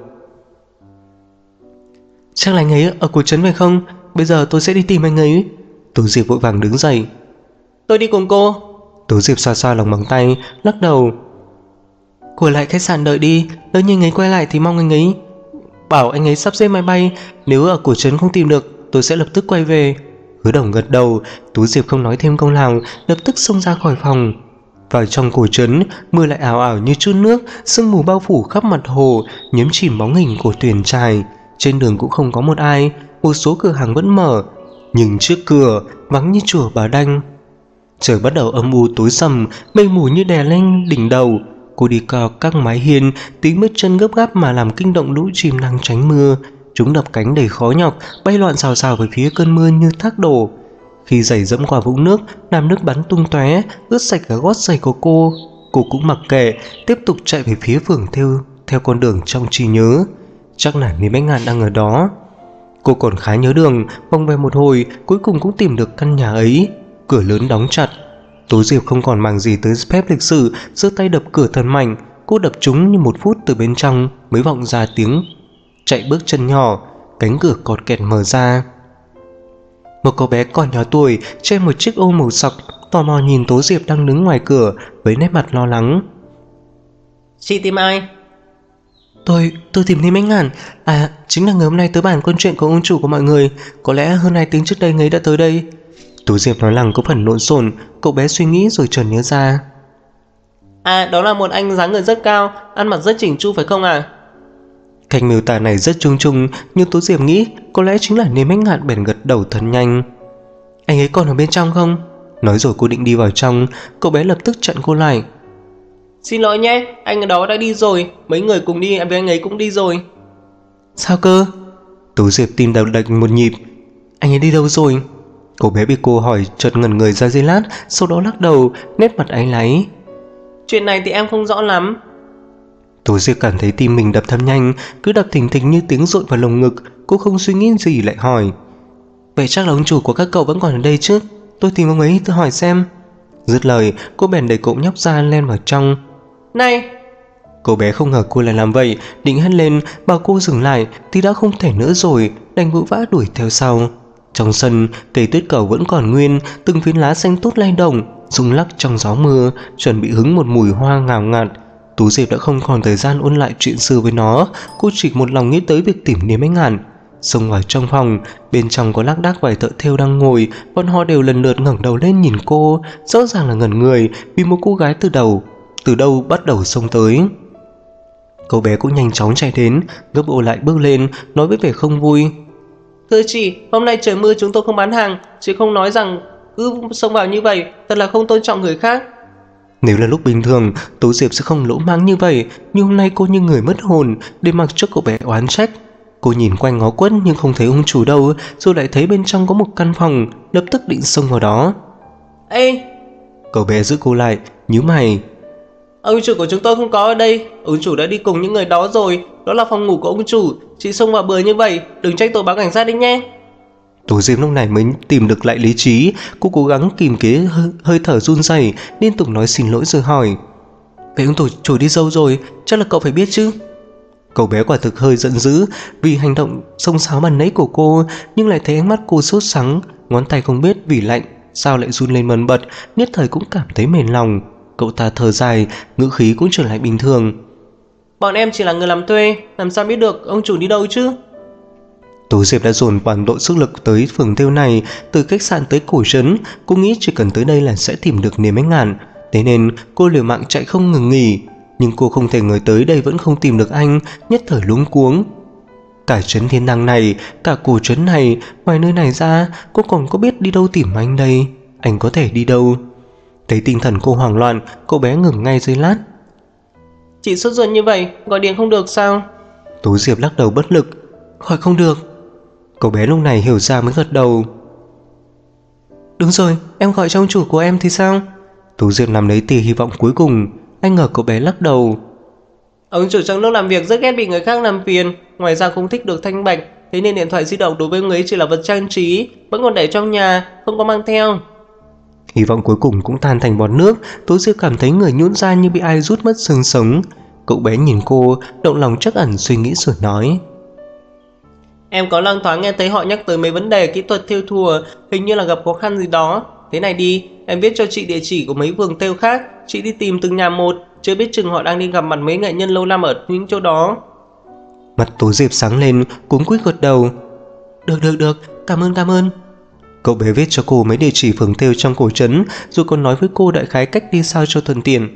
Chắc là anh ấy ở cổ trấn phải không? Bây giờ tôi sẽ đi tìm anh ấy. Tố Diệp vội vàng đứng dậy. Tôi đi cùng cô. Tố Diệp xoa xoa lòng bàn tay, lắc đầu. Cô ở lại khách sạn đợi đi, lỡ như anh ấy quay lại thì mong anh ấy bảo anh ấy sắp xếp máy bay, nếu ở cổ trấn không tìm được tôi sẽ lập tức quay về. Hứa Đồng gật đầu. Tố Diệp không nói thêm câu nào, lập tức xông ra khỏi phòng. Vào trong cổ trấn, mưa lại ảo ảo như chút nước, sương mù bao phủ khắp mặt hồ, nhấn chìm bóng hình của Tuyền Trài. Trên đường cũng không có một ai, một số cửa hàng vẫn mở, nhưng trước cửa vắng như chùa Bà Đanh. Trời bắt đầu âm u tối sầm, mây mù như đè lên đỉnh đầu. Cô đi cao các mái hiên, tiếng bước chân gấp gáp mà làm kinh động lũ chim đang tránh mưa. Chúng đập cánh đầy khó nhọc, bay loạn xào xào về phía cơn mưa như thác đổ. Khi giày dẫm qua vũng nước, làm nước bắn tung tóe, ướt sạch cả gót giày của cô cũng mặc kệ, tiếp tục chạy về phía phường theo con đường trong trí nhớ. Chắc là Ni Mách Ngạn đang ở đó. Cô còn khá nhớ đường, vòng về một hồi, cuối cùng cũng tìm được căn nhà ấy. Cửa lớn đóng chặt. Tố Diệp không còn màng gì tới phép lịch sự, giơ tay đập cửa thật mạnh. Cô đập trúng như một phút, từ bên trong mới vọng ra tiếng chạy bước chân nhỏ. Cánh cửa cọt kẹt mở ra. Một cô bé còn nhỏ tuổi, trên một chiếc ô màu sọc, tò mò nhìn Tố Diệp đang đứng ngoài cửa với nét mặt lo lắng. Chị tìm ai? Tôi tìm Ni Mách Ngạn. À, chính là người hôm nay tới bản câu chuyện của ông chủ của mọi người. Có lẽ hơn 2 tiếng trước đây người ấy đã tới đây. Tố Diệp nói rằng có phần lộn xộn. Cậu bé suy nghĩ rồi chợt nhớ ra. À, đó là một anh dáng người rất cao, ăn mặc rất chỉnh chu phải không à? Cách miêu tả này rất chung chung, nhưng Tố Diệp nghĩ có lẽ chính là Ni Mách Ngạn, bèn gật đầu thật nhanh. Anh ấy còn ở bên trong không? Nói rồi cô định đi vào trong, cậu bé lập tức chặn cô lại. Xin lỗi nhé, anh ở đó đã đi rồi, mấy người cùng đi với anh ấy cũng đi rồi. Sao cơ? Tố Diệp tim đập đập một nhịp. Anh ấy đi đâu rồi? Cậu bé bị cô hỏi chợt ngẩn người ra giây lát, sau đó lắc đầu, nét mặt áy náy. Chuyện này thì em không rõ lắm. Tố Diệp cảm thấy tim mình đập thật nhanh, cứ đập thình thịch như tiếng dội vào lồng ngực. Cô không suy nghĩ gì lại hỏi. Vậy chắc là ông chủ của các cậu vẫn còn ở đây chứ? Tôi tìm ông ấy tôi hỏi xem. Dứt lời, cô bèn đẩy cậu nhóc ra len vào trong. Này! Cậu bé không ngờ cô lại làm vậy, định hét lên bảo cô dừng lại thì đã không thể nữa rồi, đành vội vã đuổi theo sau. Trong sân, cây tuyết cầu vẫn còn nguyên, từng phiến lá xanh tốt lay động, rung lắc trong gió mưa, chuẩn bị hứng một mùi hoa ngào ngạt. Tú Diệp đã không còn thời gian ôn lại chuyện xưa với nó, cô chỉ một lòng nghĩ tới việc tìm Niêm Ánh Ngàn. Xông vào trong phòng, bên trong có lác đác vài thợ thêu đang ngồi, bọn họ đều lần lượt ngẩng đầu lên nhìn cô, rõ ràng là ngẩn người vì một cô gái từ đâu bắt đầu xông tới. Cậu bé cũng nhanh chóng chạy đến, gấp ô lại bước lên, nói với vẻ không vui: Thưa chị, hôm nay trời mưa chúng tôi không bán hàng, chị không nói rằng cứ xông vào như vậy, thật là không tôn trọng người khác. Nếu là lúc bình thường, Tú Diệp sẽ không lỗ mãng như vậy, nhưng hôm nay cô như người mất hồn, để mặc cho cậu bé oán trách. Cô nhìn quanh ngó quất nhưng không thấy ông chủ đâu, rồi lại thấy bên trong có một căn phòng, lập tức định xông vào đó. Ê! Cậu bé giữ cô lại, nhíu mày: Ông chủ của chúng tôi không có ở đây, ông chủ đã đi cùng những người đó rồi, đó là phòng ngủ của ông chủ, chị xông vào bừa như vậy, đừng trách tôi báo cảnh sát đi nhé. Tú Diệp lúc này mới tìm được lại lý trí, cô cố gắng kìm chế hơi thở run rẩy, liên tục nói xin lỗi rồi hỏi: Vậy ông chủ đi đâu rồi, chắc là cậu phải biết chứ? Cậu bé quả thực hơi giận dữ vì hành động xông xáo ban nãy của cô, nhưng lại thấy ánh mắt cô sốt sắng, ngón tay không biết vì lạnh sao lại run lên bần bật, nhất thời cũng cảm thấy mềm lòng. Cậu ta thở dài, ngữ khí cũng trở lại bình thường: Bọn em chỉ là người làm thuê, làm sao biết được ông chủ đi đâu chứ? Tú Diệp đã dồn toàn bộ sức lực tới phường thêu này, từ khách sạn tới cổ trấn, cô nghĩ chỉ cần tới đây là sẽ tìm được Niềm Ánh Ngàn, thế nên cô liều mạng chạy không ngừng nghỉ. Nhưng cô không thể ngờ tới đây vẫn không tìm được anh, nhất thời luống cuống. Cả trấn Thiên Đăng này, cả cổ trấn này, ngoài nơi này ra, cô còn có biết đi đâu tìm anh đây? Anh có thể đi đâu? Thấy tinh thần cô hoảng loạn, cô bé ngừng ngay giây lát. Chị sốt ruột như vậy, gọi điện không được sao? Tú Diệp lắc đầu bất lực: Gọi không được. Cậu bé lúc này hiểu ra mới gật đầu: Đúng rồi, em gọi cho ông chủ của em thì sao? Tú Diệp nằm lấy tia hy vọng cuối cùng. Anh ngờ cậu bé lắc đầu: Ông chủ trong lúc làm việc rất ghét bị người khác làm phiền, ngoài ra không thích được thanh bạch, thế nên điện thoại di động đối với người ấy chỉ là vật trang trí, vẫn còn để trong nhà, không có mang theo. Hy vọng cuối cùng cũng tan thành bọt nước. Tú Diệp cảm thấy người nhũn ra như bị ai rút mất xương sống. Cậu bé nhìn cô, động lòng trắc ẩn suy nghĩ rồi nói: Em có loang thoáng nghe thấy họ nhắc tới mấy vấn đề kỹ thuật thêu thùa, hình như là gặp khó khăn gì đó. Thế này đi, em viết cho chị địa chỉ của mấy vườn thêu khác, chị đi tìm từng nhà một, chưa biết chừng họ đang đi gặp mặt mấy nghệ nhân lâu năm ở những chỗ đó. Mặt Tú Diệp sáng lên, cuống quýt gật đầu: Được, cảm ơn. Cậu bé viết cho cô mấy địa chỉ phường thêu trong cổ trấn, rồi còn nói với cô đại khái cách đi sao cho thuận tiện.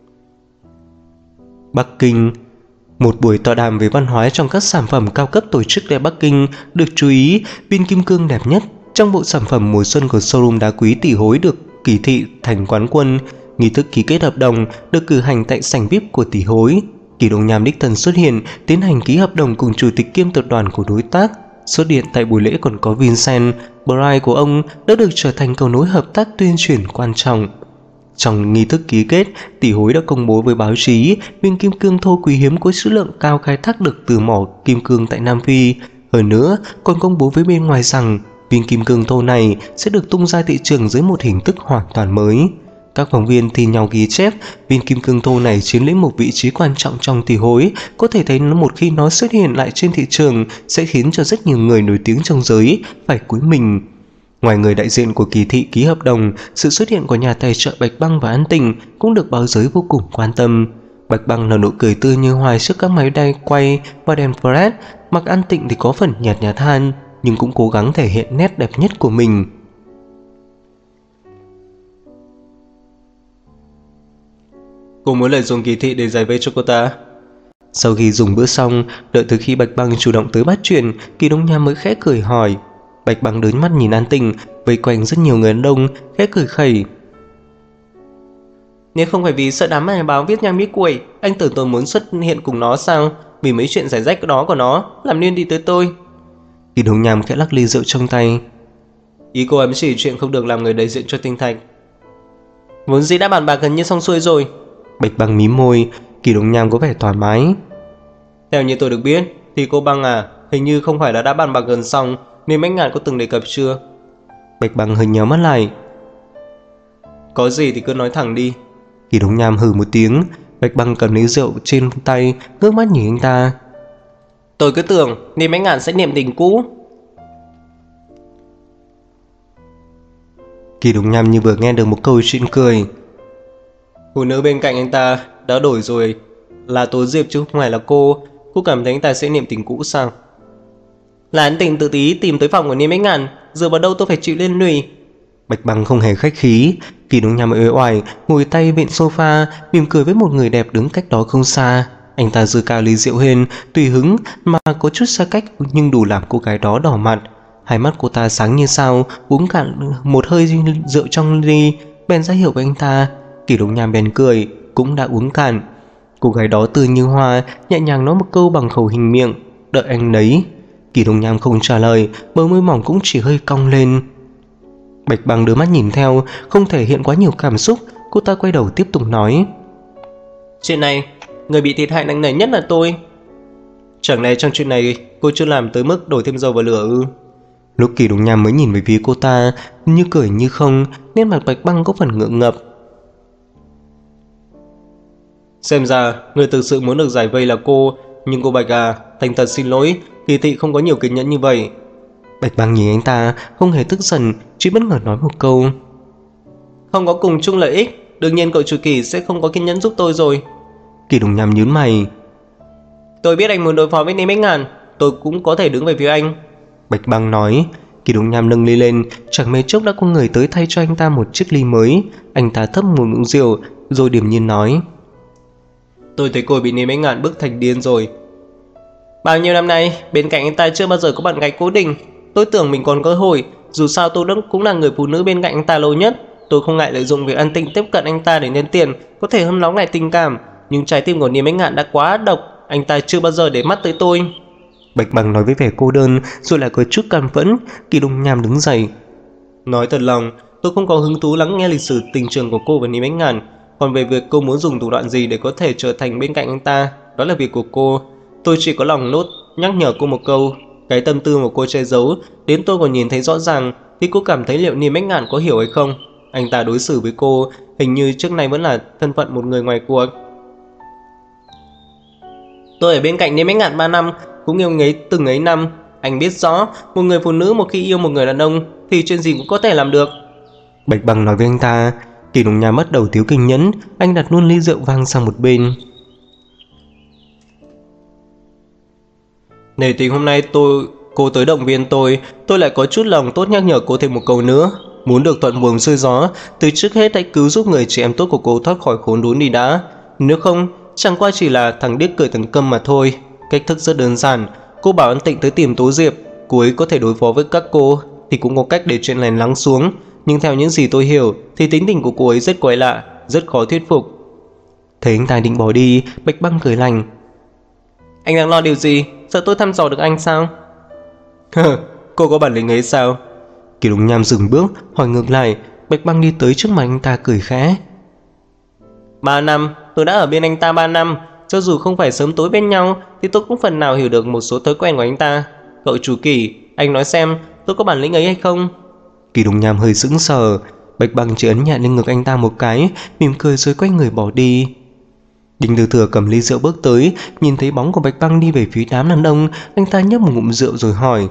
Bắc Kinh. Một buổi tọa đàm về văn hóa trong các sản phẩm cao cấp tổ chức tại Bắc Kinh được chú ý. Viên kim cương đẹp nhất trong bộ sản phẩm mùa xuân của showroom đá quý Tỷ Hối được kỳ thị thành quán quân. Nghi thức ký kết hợp đồng được cử hành tại sảnh VIP của Tỷ Hối. Kỳ Đông Nham đích thân xuất hiện, tiến hành ký hợp đồng cùng chủ tịch kiêm tập đoàn của đối tác. Xuất hiện tại buổi lễ còn có Vincent, Bright của ông đã được trở thành cầu nối hợp tác tuyên truyền quan trọng. Trong nghi thức ký kết, Tỷ Hối đã công bố với báo chí viên kim cương thô quý hiếm có trữ lượng cao khai thác được từ mỏ kim cương tại Nam Phi. Hơn nữa, còn công bố với bên ngoài rằng viên kim cương thô này sẽ được tung ra thị trường dưới một hình thức hoàn toàn mới. Các phóng viên thì nhau ghi chép viên kim cương thô này chiếm lĩnh một vị trí quan trọng trong Tỷ Hối, có thể thấy một khi nó xuất hiện lại trên thị trường sẽ khiến cho rất nhiều người nổi tiếng trong giới phải cúi mình. Ngoài người đại diện của kỳ thị ký hợp đồng, sự xuất hiện của nhà tài trợ Bạch Băng và An Tình cũng được báo giới vô cùng quan tâm. Bạch Băng là nụ cười tươi như hoài trước các máy đay quay và đèn flash, mặc An Tịnh thì có phần nhạt nhạt than, nhưng cũng cố gắng thể hiện nét đẹp nhất của mình. Cô muốn lợi dụng kỳ thị để giải vây cho cô ta. Sau khi dùng bữa xong, đợi từ khi Bạch Băng chủ động tới bắt chuyện, Kỳ Đông Nham mới khẽ cười hỏi. Bạch Băng đớn mắt nhìn An Tình, vây quanh rất nhiều người đàn ông, khẽ cười khẩy. Nếu không phải vì sợ đám bài báo viết nhang mỹ quẩy, anh tưởng tôi muốn xuất hiện cùng nó sao? Vì mấy chuyện giải rách đó của nó, làm liên đi tới tôi. Kỳ Đông Nham khẽ lắc ly rượu trong tay. Ý cô ám chỉ chuyện không được làm người đại diện cho Tinh Thạch. Vốn dĩ đã bàn bạc gần như xong xuôi rồi. Bạch Băng mím môi, Kỳ Đông Nham có vẻ thoải mái. Theo như tôi được biết, thì cô Băng hình như không phải là đã bàn bạc gần xong, nên Ánh Ngàn có từng đề cập chưa? Bạch Băng hơi nhíu mắt lại. Có gì thì cứ nói thẳng đi. Kỳ Đông Nham hừ một tiếng, Bạch Băng cầm lấy rượu trên tay, ngước mắt nhìn anh ta. Tôi cứ tưởng Niêm Bách Ngạn sẽ niệm tình cũ. Kỳ Đồng Nham như vừa nghe được một câu chuyện cười. Phụ nữ bên cạnh anh ta đã đổi rồi, là Tố Diệp chứ không phải là cô. Cô cảm thấy anh ta sẽ niệm tình cũ sao? Là anh tình tự ý tìm tới phòng của Niêm Bách Ngạn, dựa vào đâu tôi phải chịu liên lụy? Bạch Băng không hề khách khí. Kỳ Đồng Nham uể oải ngồi tay vịn sofa, mỉm cười với một người đẹp đứng cách đó không xa. Anh ta giơ cao ly rượu lên, tùy hứng mà có chút xa cách nhưng đủ làm cô gái đó đỏ mặt. Hai mắt cô ta sáng như sao, uống cạn một hơi rượu trong ly, bèn ra hiệu với anh ta. Kỳ Đồng Nham bèn cười, cũng đã uống cạn. Cô gái đó tươi như hoa, nhẹ nhàng nói một câu bằng khẩu hình miệng, đợi anh đấy. Kỳ Đồng Nham không trả lời, bờ môi mỏng cũng chỉ hơi cong lên. Bạch Băng đưa mắt nhìn theo, không thể hiện quá nhiều cảm xúc. Cô ta quay đầu tiếp tục nói. Chuyện này, người bị thiệt hại nặng nề nhất là tôi. Chẳng lẽ trong chuyện này cô chưa làm tới mức đổ thêm dầu vào lửa ư? Lúc Kỳ Đồng Nham mới nhìn về phía cô ta, như cười như không, nên mặt Bạch Băng có phần ngượng ngập. Xem ra người thực sự muốn được giải vây là cô. Nhưng cô Bạch à, thành thật xin lỗi, Kỳ Thị không có nhiều kiên nhẫn như vậy. Bạch Băng nhìn anh ta, không hề tức giận, chỉ bất ngờ nói một câu. Không có cùng chung lợi ích, đương nhiên cậu chủ Kỳ sẽ không có kiên nhẫn giúp tôi rồi. Kỳ Đồng Nham nhướng mày. Tôi biết anh muốn đối phó với Niêm Bách Ngạn, tôi cũng có thể đứng về phía anh. Bạch Băng nói. Kỳ Đồng Nham nâng ly lên, chẳng mấy chốc đã có người tới thay cho anh ta một chiếc ly mới. Anh ta thấp một ngụm rượu, rồi điềm nhiên nói. Tôi thấy cô bị Niêm Bách Ngạn bức thành điên rồi. Bao nhiêu năm nay, bên cạnh anh ta chưa bao giờ có bạn gái cố định. Tôi tưởng mình còn cơ hội, dù sao tôi cũng là người phụ nữ bên cạnh anh ta lâu nhất. Tôi không ngại lợi dụng việc ăn tinh tiếp cận anh ta để nhân tiền, có thể hâm nóng lại tình cảm. Nhưng trái tim của Niêm Bách Ngạn đã quá độc, anh ta chưa bao giờ để mắt tới tôi. Bạch Băng nói với vẻ cô đơn, rồi lại có chút căm phẫn. Kỳ Đồng Nham đứng dậy. Nói thật lòng, tôi không có hứng thú lắng nghe lịch sử tình trường của cô và Niêm Bách Ngạn. Còn về việc cô muốn dùng thủ đoạn gì để có thể trở thành bên cạnh anh ta, đó là việc của cô. Tôi chỉ có lòng nốt nhắc nhở cô một câu. Cái tâm tư mà cô che giấu, đến tôi còn nhìn thấy rõ ràng. Thì cô cảm thấy liệu Niêm Bách Ngạn có hiểu hay không? Anh ta đối xử với cô hình như trước nay vẫn là thân phận một người ngoài cuộc. Tôi ở bên cạnh Niêm Bách Ngạn 3 năm, cũng yêu anh ấy từng ấy năm. Anh biết rõ, một người phụ nữ một khi yêu một người đàn ông thì chuyện gì cũng có thể làm được. Bạch Băng nói với anh ta. Kỳ Đồng Nham bắt đầu thiếu kiên nhẫn, anh đặt luôn ly rượu vang sang một bên. Nể tình hôm nay cô tới động viên tôi lại có chút lòng tốt nhắc nhở cô thêm một câu nữa. Muốn được thuận buồm xuôi gió, từ trước hết hãy cứu giúp người chị em tốt của cô thoát khỏi khốn đốn đi đã. Nếu không, chẳng qua chỉ là thằng điếc cười thằng câm mà thôi. Cách thức rất đơn giản, cô bảo anh Tịnh tới tìm Tố Diệp, cô ấy có thể đối phó với các cô, thì cũng có cách để chuyện này lắng xuống. Nhưng theo những gì tôi hiểu thì tính tình của cô ấy rất quái lạ, rất khó thuyết phục. Thấy anh ta định bỏ đi, Bạch Băng cười lành. Anh đang lo điều gì? Sợ tôi thăm dò được anh sao? Cô có bản lĩnh ấy sao? Kỳ Đồng Nham dừng bước, hỏi ngược lại. Bạch Băng đi tới trước mặt anh ta cười khẽ. 3 năm, tôi đã ở bên anh ta 3 năm. Cho dù không phải sớm tối bên nhau thì tôi cũng phần nào hiểu được một số thói quen của anh ta. Cậu chủ Kỳ, anh nói xem tôi có bản lĩnh ấy hay không? Kỳ Đồng Nham hơi sững sờ. Bạch Băng chỉ ấn nhẹ lên ngực anh ta một cái, mỉm cười rồi quay người bỏ đi. Đinh Tư Thừa cầm ly rượu bước tới, nhìn thấy bóng của Bạch Băng đi về phía đám đàn ông, anh ta nhấp một ngụm rượu rồi hỏi.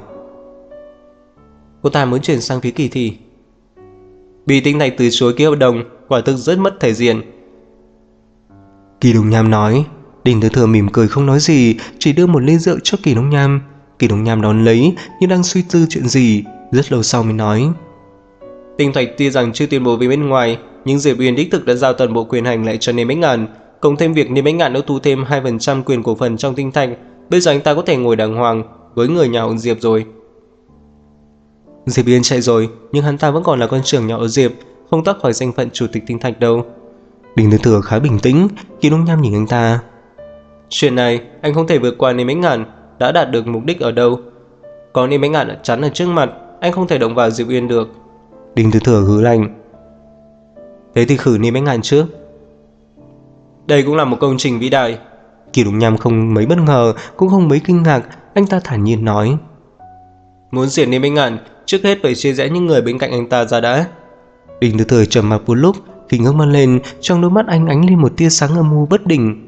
Cô ta muốn chuyển sang phía Kỳ Thị. Bị Tinh Thạch từ chối ký hợp đồng, quả thực rất mất thể diện. Kỳ Đồng Nham nói. Đinh Tư Thừa mỉm cười không nói gì, chỉ đưa một ly rượu cho Kỳ Đồng Nham. Kỳ Đồng Nham đón lấy như đang suy tư chuyện gì, rất lâu sau mới nói. Tinh Thạch tuy rằng chưa tuyên bố với bên ngoài, nhưng Diệp Uyên đích thực đã giao toàn bộ quyền hành lại cho Niêm Bách Ngạn, cộng thêm việc Niêm Bách Ngạn đã thu thêm 2% quyền cổ phần trong Tinh Thạch, bây giờ anh ta có thể ngồi đàng hoàng với người nhà họ Diệp rồi. Diệp Uyên chạy rồi, nhưng hắn ta vẫn còn là con trưởng nhà họ Diệp, không thoát khỏi danh phận chủ tịch Tinh Thạch đâu. Đinh Tư Thừa khá bình tĩnh. Kỳ Đồng Nham nhìn anh ta. Chuyện này anh không thể vượt qua Niêm Bách Ngạn, đã đạt được mục đích ở đâu. Có Niêm Bách Ngạn chắn ở trước mặt, anh không thể động vào Diệp Uyên được. Đinh Tư Thừa hứ lạnh. Thế thì khử Niêm Bách Ngạn trước. Đây cũng là một công trình vĩ đại. Kỳ Đồng Nham không mấy bất ngờ, cũng không mấy kinh ngạc, anh ta thản nhiên nói. Muốn diệt Niêm Bách Ngạn, trước hết phải chia rẽ những người bên cạnh anh ta ra đã. Đinh Tư Thừa trầm mặc một lúc, Khi ngước mắt lên, trong đôi mắt anh ánh lên một tia sáng âm u bất định.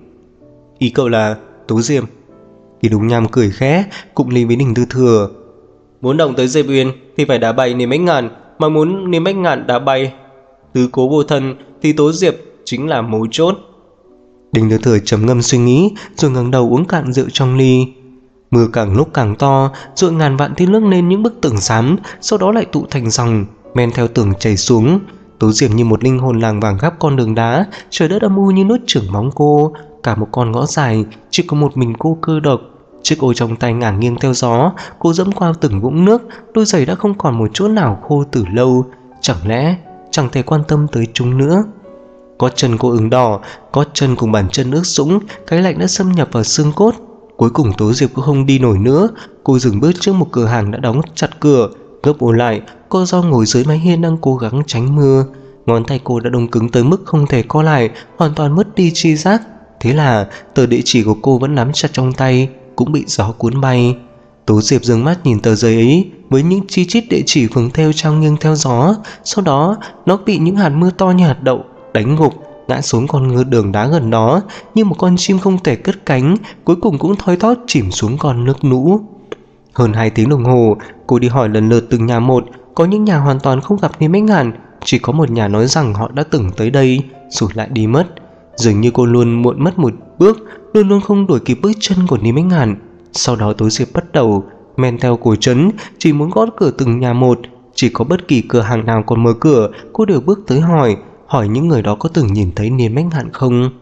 Ý cậu là Tố Diệp? Kỳ Đúng Nham cười khẽ, cụng ly với Đình Tư Thừa. Muốn động tới Diệp Uyên thì phải đá bay Niềm Bách Ngạn, mà muốn Niềm Bách Ngạn đá bay tứ cố vô thân thì Tố Diệp chính là mấu chốt. Đình Tư Thừa trầm ngâm suy nghĩ, rồi ngẩng đầu uống cạn rượu trong ly. Mưa càng lúc càng to, rồi ngàn vạn tia nước lên những bức tường xám, sau đó lại tụ thành dòng, men theo tường chảy xuống. Tố Diệp như một linh hồn làng vàng khắp con đường đá, trời đất âm u như nuốt chửng bóng cô. Cả một con ngõ dài, chỉ có một mình cô cơ độc. Chiếc ô trong tay ngả nghiêng theo gió, cô dẫm qua từng vũng nước, đôi giày đã không còn một chỗ nào khô từ lâu. Chẳng lẽ chẳng thể quan tâm tới chúng nữa? Gót chân cô ửng đỏ, gót chân cùng bàn chân ướt sũng, cái lạnh đã xâm nhập vào xương cốt. Cuối cùng Tố Diệp cũng không đi nổi nữa. Cô dừng bước trước một cửa hàng đã đóng chặt cửa, gấp ô lại. Cô do ngồi dưới mái hiên đang cố gắng tránh mưa. Ngón tay cô đã đông cứng tới mức không thể co lại, hoàn toàn mất đi tri giác. Thế là tờ địa chỉ của cô vẫn nắm chặt trong tay, cũng bị gió cuốn bay. Tố Diệp dừng mắt nhìn tờ giấy ấy với những chi chít địa chỉ phường theo trao nghiêng theo gió. Sau đó nó bị những hạt mưa to như hạt đậu đánh gục, ngã xuống con ngựa đường đá gần đó, như một con chim không thể cất cánh, cuối cùng cũng thoi thóp chìm xuống con nước lũ. Hơn 2 tiếng đồng hồ, cô đi hỏi lần lượt từng nhà một. Có những nhà hoàn toàn không gặp Niềm Bách Ngạn, chỉ có một nhà nói rằng họ đã từng tới đây rồi lại đi mất. Dường như cô luôn muộn mất một bước, luôn luôn không đuổi kịp bước chân của Niềm Bách Ngạn. Sau đó Tố Diệp bắt đầu men theo cổ trấn, chỉ muốn gõ cửa từng nhà một. Chỉ có bất kỳ cửa hàng nào còn mở cửa, cô đều bước tới hỏi những người đó có từng nhìn thấy Niềm Bách Ngạn không.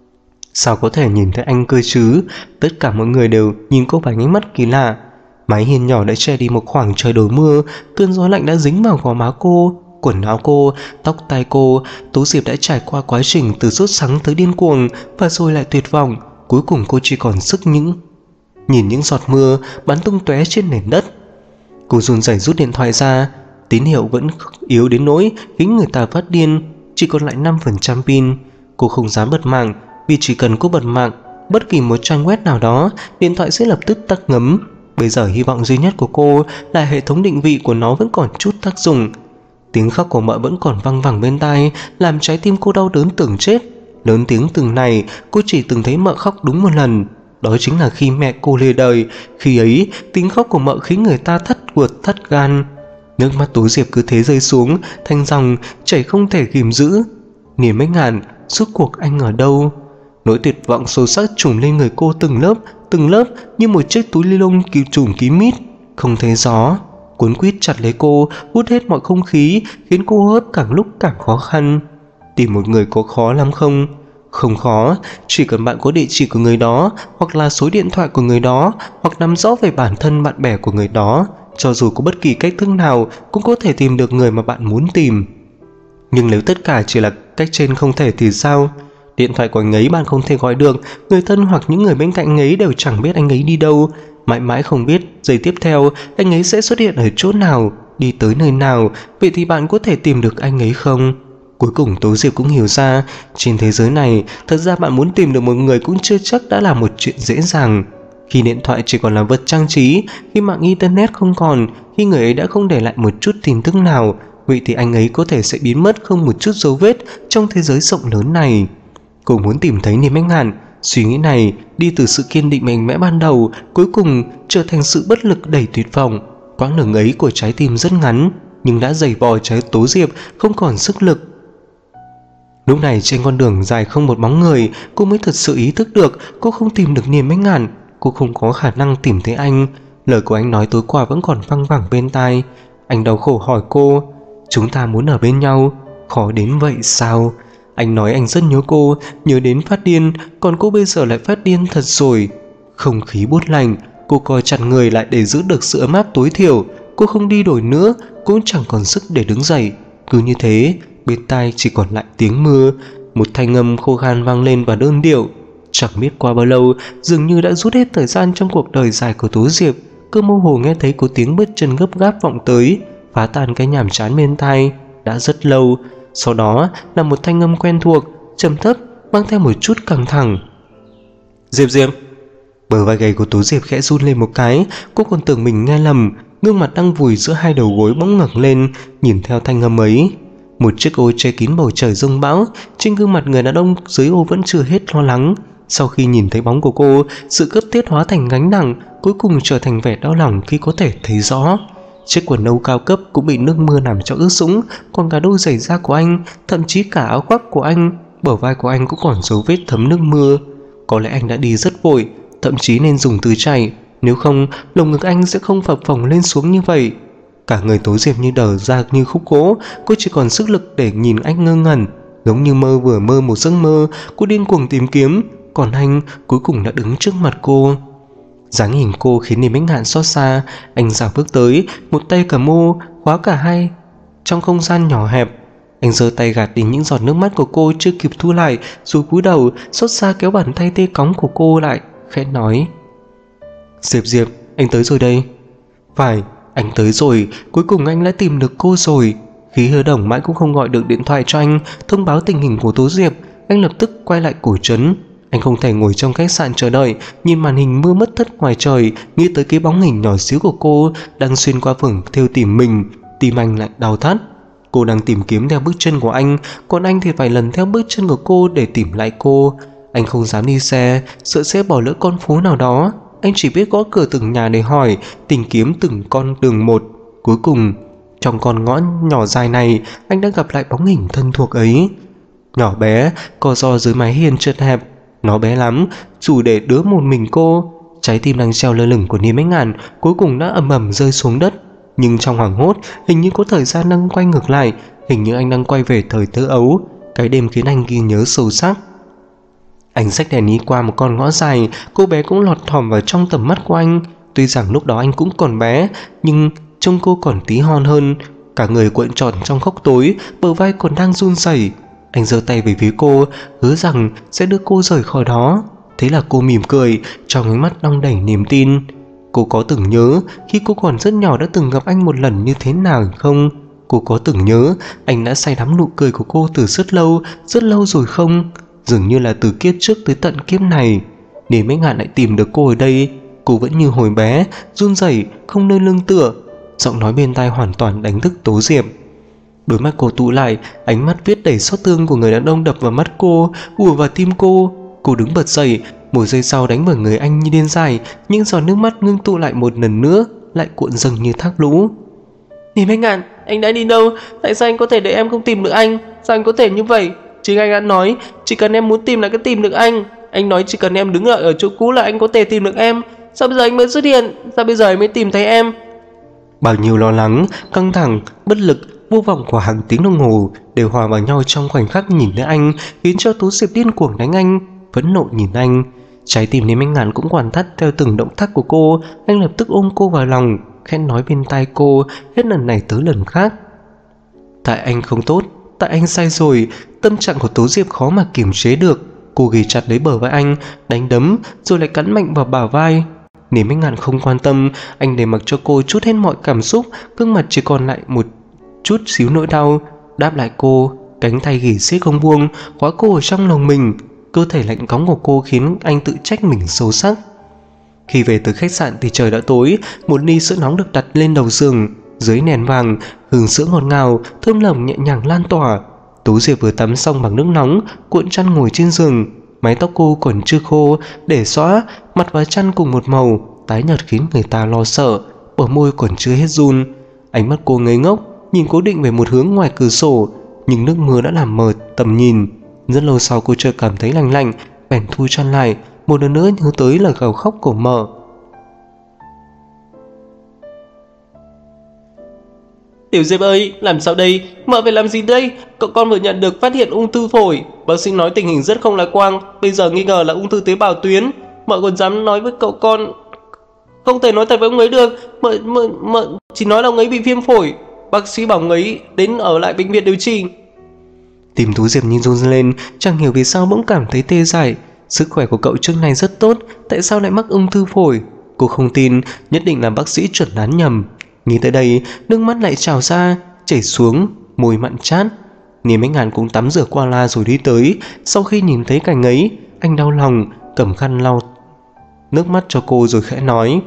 Sao có thể nhìn thấy anh cơ chứ? Tất cả mọi người đều nhìn cô bằng ánh mắt kỳ lạ. Mái hiên nhỏ đã che đi một khoảng trời đổ mưa, cơn gió lạnh đã dính vào gò má cô, quần áo cô, tóc tai cô. Tố Diệp đã trải qua quá trình từ sốt sắng tới điên cuồng, và rồi lại tuyệt vọng. Cuối cùng cô chỉ còn sức nhìn những giọt mưa bắn tung tóe trên nền đất. Cô run rẩy rút điện thoại ra, tín hiệu vẫn yếu đến nỗi khiến người ta phát điên, chỉ còn lại 5% pin. Cô không dám bật mạng, vì chỉ cần cô bật mạng bất kỳ một trang web nào đó, điện thoại sẽ lập tức tắt ngấm. Bây giờ hy vọng duy nhất của cô là hệ thống định vị của nó vẫn còn chút tác dụng. Tiếng khóc của mợ vẫn còn văng vẳng bên tai, làm trái tim cô đau đớn tưởng chết. Lớn tiếng từng này, cô chỉ từng thấy mợ khóc đúng một lần. Đó chính là khi mẹ cô lìa đời. Khi ấy, tiếng khóc của mợ khiến người ta thắt ruột thắt gan. Nước mắt Tố Diệp cứ thế rơi xuống, thành dòng chảy không thể kìm giữ. Niềm Bách Ngạn, rốt cuộc anh ở đâu? Nỗi tuyệt vọng sâu sắc trùm lên người cô từng lớp như một chiếc túi ni lông trùm kín mít, không thấy gió, cuốn quýt chặt lấy cô, hút hết mọi không khí, khiến cô hô hấp càng lúc càng khó khăn. Tìm một người có khó lắm không? Không khó, chỉ cần bạn có địa chỉ của người đó, hoặc là số điện thoại của người đó, hoặc nắm rõ về bản thân bạn bè của người đó. Cho dù có bất kỳ cách thức nào cũng có thể tìm được người mà bạn muốn tìm. Nhưng nếu tất cả chỉ là cách trên không thể thì sao? Điện thoại của anh ấy bạn không thể gọi được, người thân hoặc những người bên cạnh anh ấy đều chẳng biết anh ấy đi đâu. Mãi mãi không biết giây tiếp theo anh ấy sẽ xuất hiện ở chỗ nào, đi tới nơi nào. Vậy thì bạn có thể tìm được anh ấy không? Cuối cùng Tố Diệp cũng hiểu ra, trên thế giới này thật ra bạn muốn tìm được một người cũng chưa chắc đã là một chuyện dễ dàng. Khi điện thoại chỉ còn là vật trang trí, khi mạng internet không còn, khi người ấy đã không để lại một chút tin tức nào, vậy thì anh ấy có thể sẽ biến mất không một chút dấu vết trong thế giới rộng lớn này. Cô muốn tìm thấy Niềm Bách Ngạn. Suy nghĩ này đi từ sự kiên định mạnh mẽ ban đầu, cuối cùng trở thành sự bất lực đầy tuyệt vọng. Quãng đường ấy của trái tim rất ngắn, nhưng đã dày vò trái Tố Diệp không còn sức lực. Lúc này trên con đường dài không một bóng người, cô mới thật sự ý thức được cô không tìm được Niềm Bách Ngạn. Cô không có khả năng tìm thấy anh. Lời của anh nói tối qua vẫn còn văng vẳng bên tai. Anh đau khổ hỏi cô, chúng ta muốn ở bên nhau, khó đến vậy sao? Anh nói anh rất nhớ cô, nhớ đến phát điên, còn cô bây giờ lại phát điên thật rồi. Không khí buốt lạnh, cô co chặt người lại để giữ được sự ấm áp tối thiểu. Cô không đi đổi nữa, cũng chẳng còn sức để đứng dậy. Cứ như thế, bên tai chỉ còn lại tiếng mưa. Một thanh âm khô khan vang lên và đơn điệu. Chẳng biết qua bao lâu, dường như đã rút hết thời gian trong cuộc đời dài của Tố Diệp. Cứ mơ hồ nghe thấy có tiếng bước chân gấp gáp vọng tới, phá tan cái nhàm chán bên tai đã rất lâu. Sau đó là một thanh âm quen thuộc, trầm thấp, mang theo một chút căng thẳng. Diệp Diệp. Bờ vai gầy của Tố Diệp khẽ run lên một cái. Cô còn tưởng mình nghe lầm. Gương mặt đang vùi giữa hai đầu gối bỗng ngẩng lên, nhìn theo thanh âm ấy. Một chiếc ô che kín bầu trời giông bão, trên gương mặt người đàn ông dưới ô vẫn chưa hết lo lắng. Sau khi nhìn thấy bóng của cô, sự cấp thiết hóa thành gánh nặng, cuối cùng trở thành vẻ đau lòng khi có thể thấy rõ. Chiếc quần nâu cao cấp cũng bị nước mưa làm cho ướt sũng, còn cả đôi giày da của anh, thậm chí cả áo khoác của anh, bờ vai của anh cũng còn dấu vết thấm nước mưa. Có lẽ anh đã đi rất vội, thậm chí nên dùng từ chạy, nếu không lồng ngực anh sẽ không phập phồng lên xuống như vậy. Cả người Tố Diệp như đờ ra như khúc gỗ, cô chỉ còn sức lực để nhìn anh ngơ ngẩn, giống như vừa mơ một giấc mơ. Cô điên cuồng tìm kiếm, còn anh cuối cùng đã đứng trước mặt cô. Dáng nhìn cô khiến Niềm Bách Ngạn xót xa. Anh dạo bước tới, một tay cầm ô khóa cả hai trong không gian nhỏ hẹp. Anh giơ tay gạt đi những giọt nước mắt của cô chưa kịp thu lại, rồi cúi đầu xót xa kéo bàn tay tê cóng của cô lại, khẽ nói: Diệp, anh tới rồi đây. Phải, anh tới rồi, cuối cùng anh đã tìm được cô rồi. Khí Hứa Đồng mãi cũng không gọi được điện thoại cho anh thông báo tình hình của Tố Diệp. Anh lập tức quay lại cổ trấn. Anh không thể ngồi trong khách sạn chờ đợi, nhìn màn hình mưa mất thất ngoài trời, nghĩ tới cái bóng hình nhỏ xíu của cô đang xuyên qua vầng thêu tìm mình, tim anh lại đau thắt. Cô đang tìm kiếm theo bước chân của anh, còn anh thì phải lần theo bước chân của cô để tìm lại cô. Anh không dám đi xe, sợ sẽ bỏ lỡ con phố nào đó. Anh chỉ biết gõ cửa từng nhà để hỏi, tìm kiếm từng con đường một. Cuối cùng, trong con ngõ nhỏ dài này, anh đã gặp lại bóng hình thân thuộc ấy. Nhỏ bé, co ro dưới mái hiên chật hẹp. Nó bé lắm, đủ để đứa một mình cô. Trái tim đang treo lơ lửng của Niềm Bách Ngạn cuối cùng đã ầm ầm rơi xuống đất. Nhưng trong hoảng hốt, hình như có thời gian đang quay ngược lại, hình như anh đang quay về thời thơ ấu. Cái đêm khiến anh ghi nhớ sâu sắc. Anh xách đèn đi qua một con ngõ dài, cô bé cũng lọt thỏm vào trong tầm mắt của anh. Tuy rằng lúc đó anh cũng còn bé, nhưng trông cô còn tí hon hơn, cả người cuộn tròn trong khóc tối, bờ vai còn đang run rẩy. Anh giơ tay về phía cô, hứa rằng sẽ đưa cô rời khỏi đó. Thế là cô mỉm cười, trong ánh mắt đong đầy niềm tin. Cô có từng nhớ khi cô còn rất nhỏ đã từng gặp anh một lần như thế nào không? Cô có từng nhớ anh đã say đắm nụ cười của cô từ rất lâu rồi không? Dường như là từ kiếp trước tới tận kiếp này. Niềm Bách Ngạn lại tìm được cô ở đây. Cô vẫn như hồi bé, run rẩy, không nơi lưng tựa. Giọng nói bên tai hoàn toàn đánh thức Tố Diệp. Đôi mắt cô tụ lại, ánh mắt viết đầy xót thương của người đàn ông đập vào mắt cô, ùa vào tim cô. Cô đứng bật dậy, một giây sau đánh vào người anh như điên dại. Những giọt nước mắt ngưng tụ lại một lần nữa, lại cuộn dâng như thác lũ. Niềm Bách Ngạn, anh đã đi đâu? Tại sao anh có thể để em không tìm được anh? Sao anh có thể như vậy? Chính anh đã nói, chỉ cần em muốn tìm là cứ tìm được anh. Anh nói chỉ cần em đứng lại ở chỗ cũ là anh có thể tìm được em. Sao bây giờ anh mới xuất hiện? Sao bây giờ anh mới tìm thấy em? Bao nhiêu lo lắng, căng thẳng, bất lực, vô vọng của hàng tiếng đồng hồ đều hòa vào nhau trong khoảnh khắc nhìn thấy anh, khiến cho Tố Diệp điên cuồng đánh anh, phẫn nộ nhìn anh. Trái tim Niềm Bách Ngạn cũng hoàn thắt theo từng động tác của cô. Anh lập tức ôm cô vào lòng, khẽ nói bên tai cô hết lần này tới lần khác: Tại anh không tốt, tại anh sai rồi. Tâm trạng của Tố Diệp khó mà kiềm chế được. Cô ghì chặt lấy bờ vai anh, đánh đấm rồi lại cắn mạnh vào bả vai. Niềm Bách Ngạn không quan tâm, anh để mặc cho cô trút hết mọi cảm xúc, gương mặt chỉ còn lại một chút xíu nỗi đau. Đáp lại cô, cánh tay ghì siết không buông, khóa cô ở trong lòng mình. Cơ thể lạnh cóng của cô khiến anh tự trách mình sâu sắc. Khi về tới khách sạn thì trời đã tối. Một ly sữa nóng được đặt lên đầu giường, dưới nền vàng, hương sữa ngọt ngào, thơm lồng nhẹ nhàng lan tỏa. Tố Diệp vừa tắm xong bằng nước nóng, cuộn chăn ngồi trên giường. Mái tóc cô còn chưa khô, để xõa, mặt và chăn cùng một màu, tái nhợt khiến người ta lo sợ, bờ môi còn chưa hết run. Ánh mắt cô ngây ngốc, nhìn cố định về một hướng ngoài cửa sổ, nhưng nước mưa đã làm mờ tầm nhìn. Rất lâu sau cô chợt cảm thấy lạnh lạnh, bèn thu chăn lại, một lần nữa nhớ tới lời gào khóc của mợ. Tiểu Diệp ơi, làm sao đây? Mợ phải làm gì đây? Cậu con vừa nhận được phát hiện ung thư phổi. Bác sĩ nói tình hình rất không lạc quan, bây giờ nghi ngờ là ung thư tế bào tuyến. Mợ còn dám nói với cậu con? Không thể nói thật với ông ấy được. Mợ chỉ nói là ông ấy bị viêm phổi. Bác sĩ bảo ông ấy đến ở lại bệnh viện điều trị. Tim Tú Diệp như run lên, chẳng hiểu vì sao bỗng cảm thấy tê dại. Sức khỏe của cậu trước này rất tốt, tại sao lại mắc ung thư phổi? Cô không tin, nhất định là bác sĩ chuẩn đoán nhầm. Nghĩ tới đây, nước mắt lại trào ra, chảy xuống, môi mặn chát. Niềm Bách Ngạn cũng tắm rửa qua loa rồi đi tới. Sau khi nhìn thấy cảnh ấy, anh đau lòng, cầm khăn lau nước mắt cho cô rồi khẽ nói: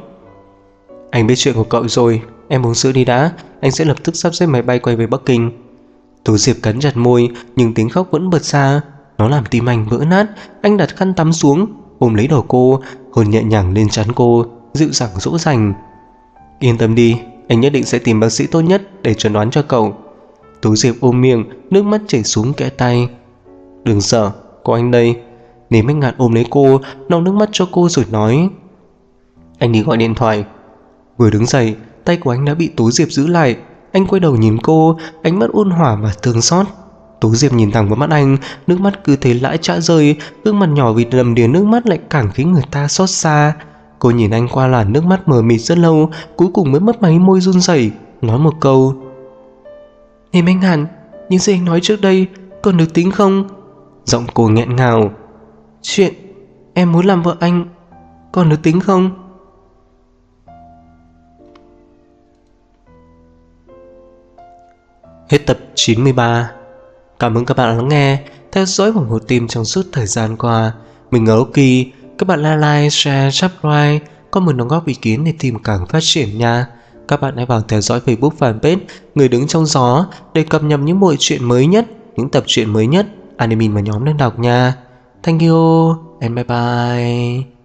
Anh biết chuyện của cậu rồi, em uống sữa đi đã, anh sẽ lập tức sắp xếp máy bay quay về Bắc Kinh. Tố Diệp cắn chặt môi, nhưng tiếng khóc vẫn bật ra. Nó làm tim anh vỡ nát. Anh đặt khăn tắm xuống, ôm lấy đầu cô, hôn nhẹ nhàng lên trán cô, dịu dàng dỗ dành. Yên tâm đi, anh nhất định sẽ tìm bác sĩ tốt nhất để chẩn đoán cho cậu. Tố Diệp ôm miệng, nước mắt chảy xuống kẽ tay. Đừng sợ, có anh đây. Nếm Anh Ngạn ôm lấy cô, lau nước mắt cho cô rồi nói. Anh đi gọi điện thoại. Vừa đứng dậy, tay của anh đã bị Tố Diệp giữ lại. Anh quay đầu nhìn cô, ánh mắt ôn hòa và thương xót. Tố Diệp nhìn thẳng vào mắt anh, nước mắt cứ thế lãi chã rơi, gương mặt nhỏ vì đầm đìa nước mắt lại càng khiến người ta xót xa. Cô nhìn anh qua làn nước mắt mờ mịt rất lâu, cuối cùng mới mấp máy môi run rẩy nói một câu. Nếm Anh Ngạn, những gì anh nói trước đây còn được tính không? Giọng cô nghẹn ngào. Chuyện em muốn làm vợ anh còn được tính không? Hết tập 93. Cảm ơn các bạn lắng nghe, theo dõi và ủng hộ team trong suốt thời gian qua. Mình là Loki. Các bạn like, share, subscribe, comment đóng góp ý kiến để team càng phát triển nha. Các bạn hãy vào theo dõi Facebook fanpage Người Đứng Trong Gió để cập nhật những bộ truyện mới nhất, những tập truyện mới nhất, anime mà nhóm đang đọc nha. Thank you and bye bye.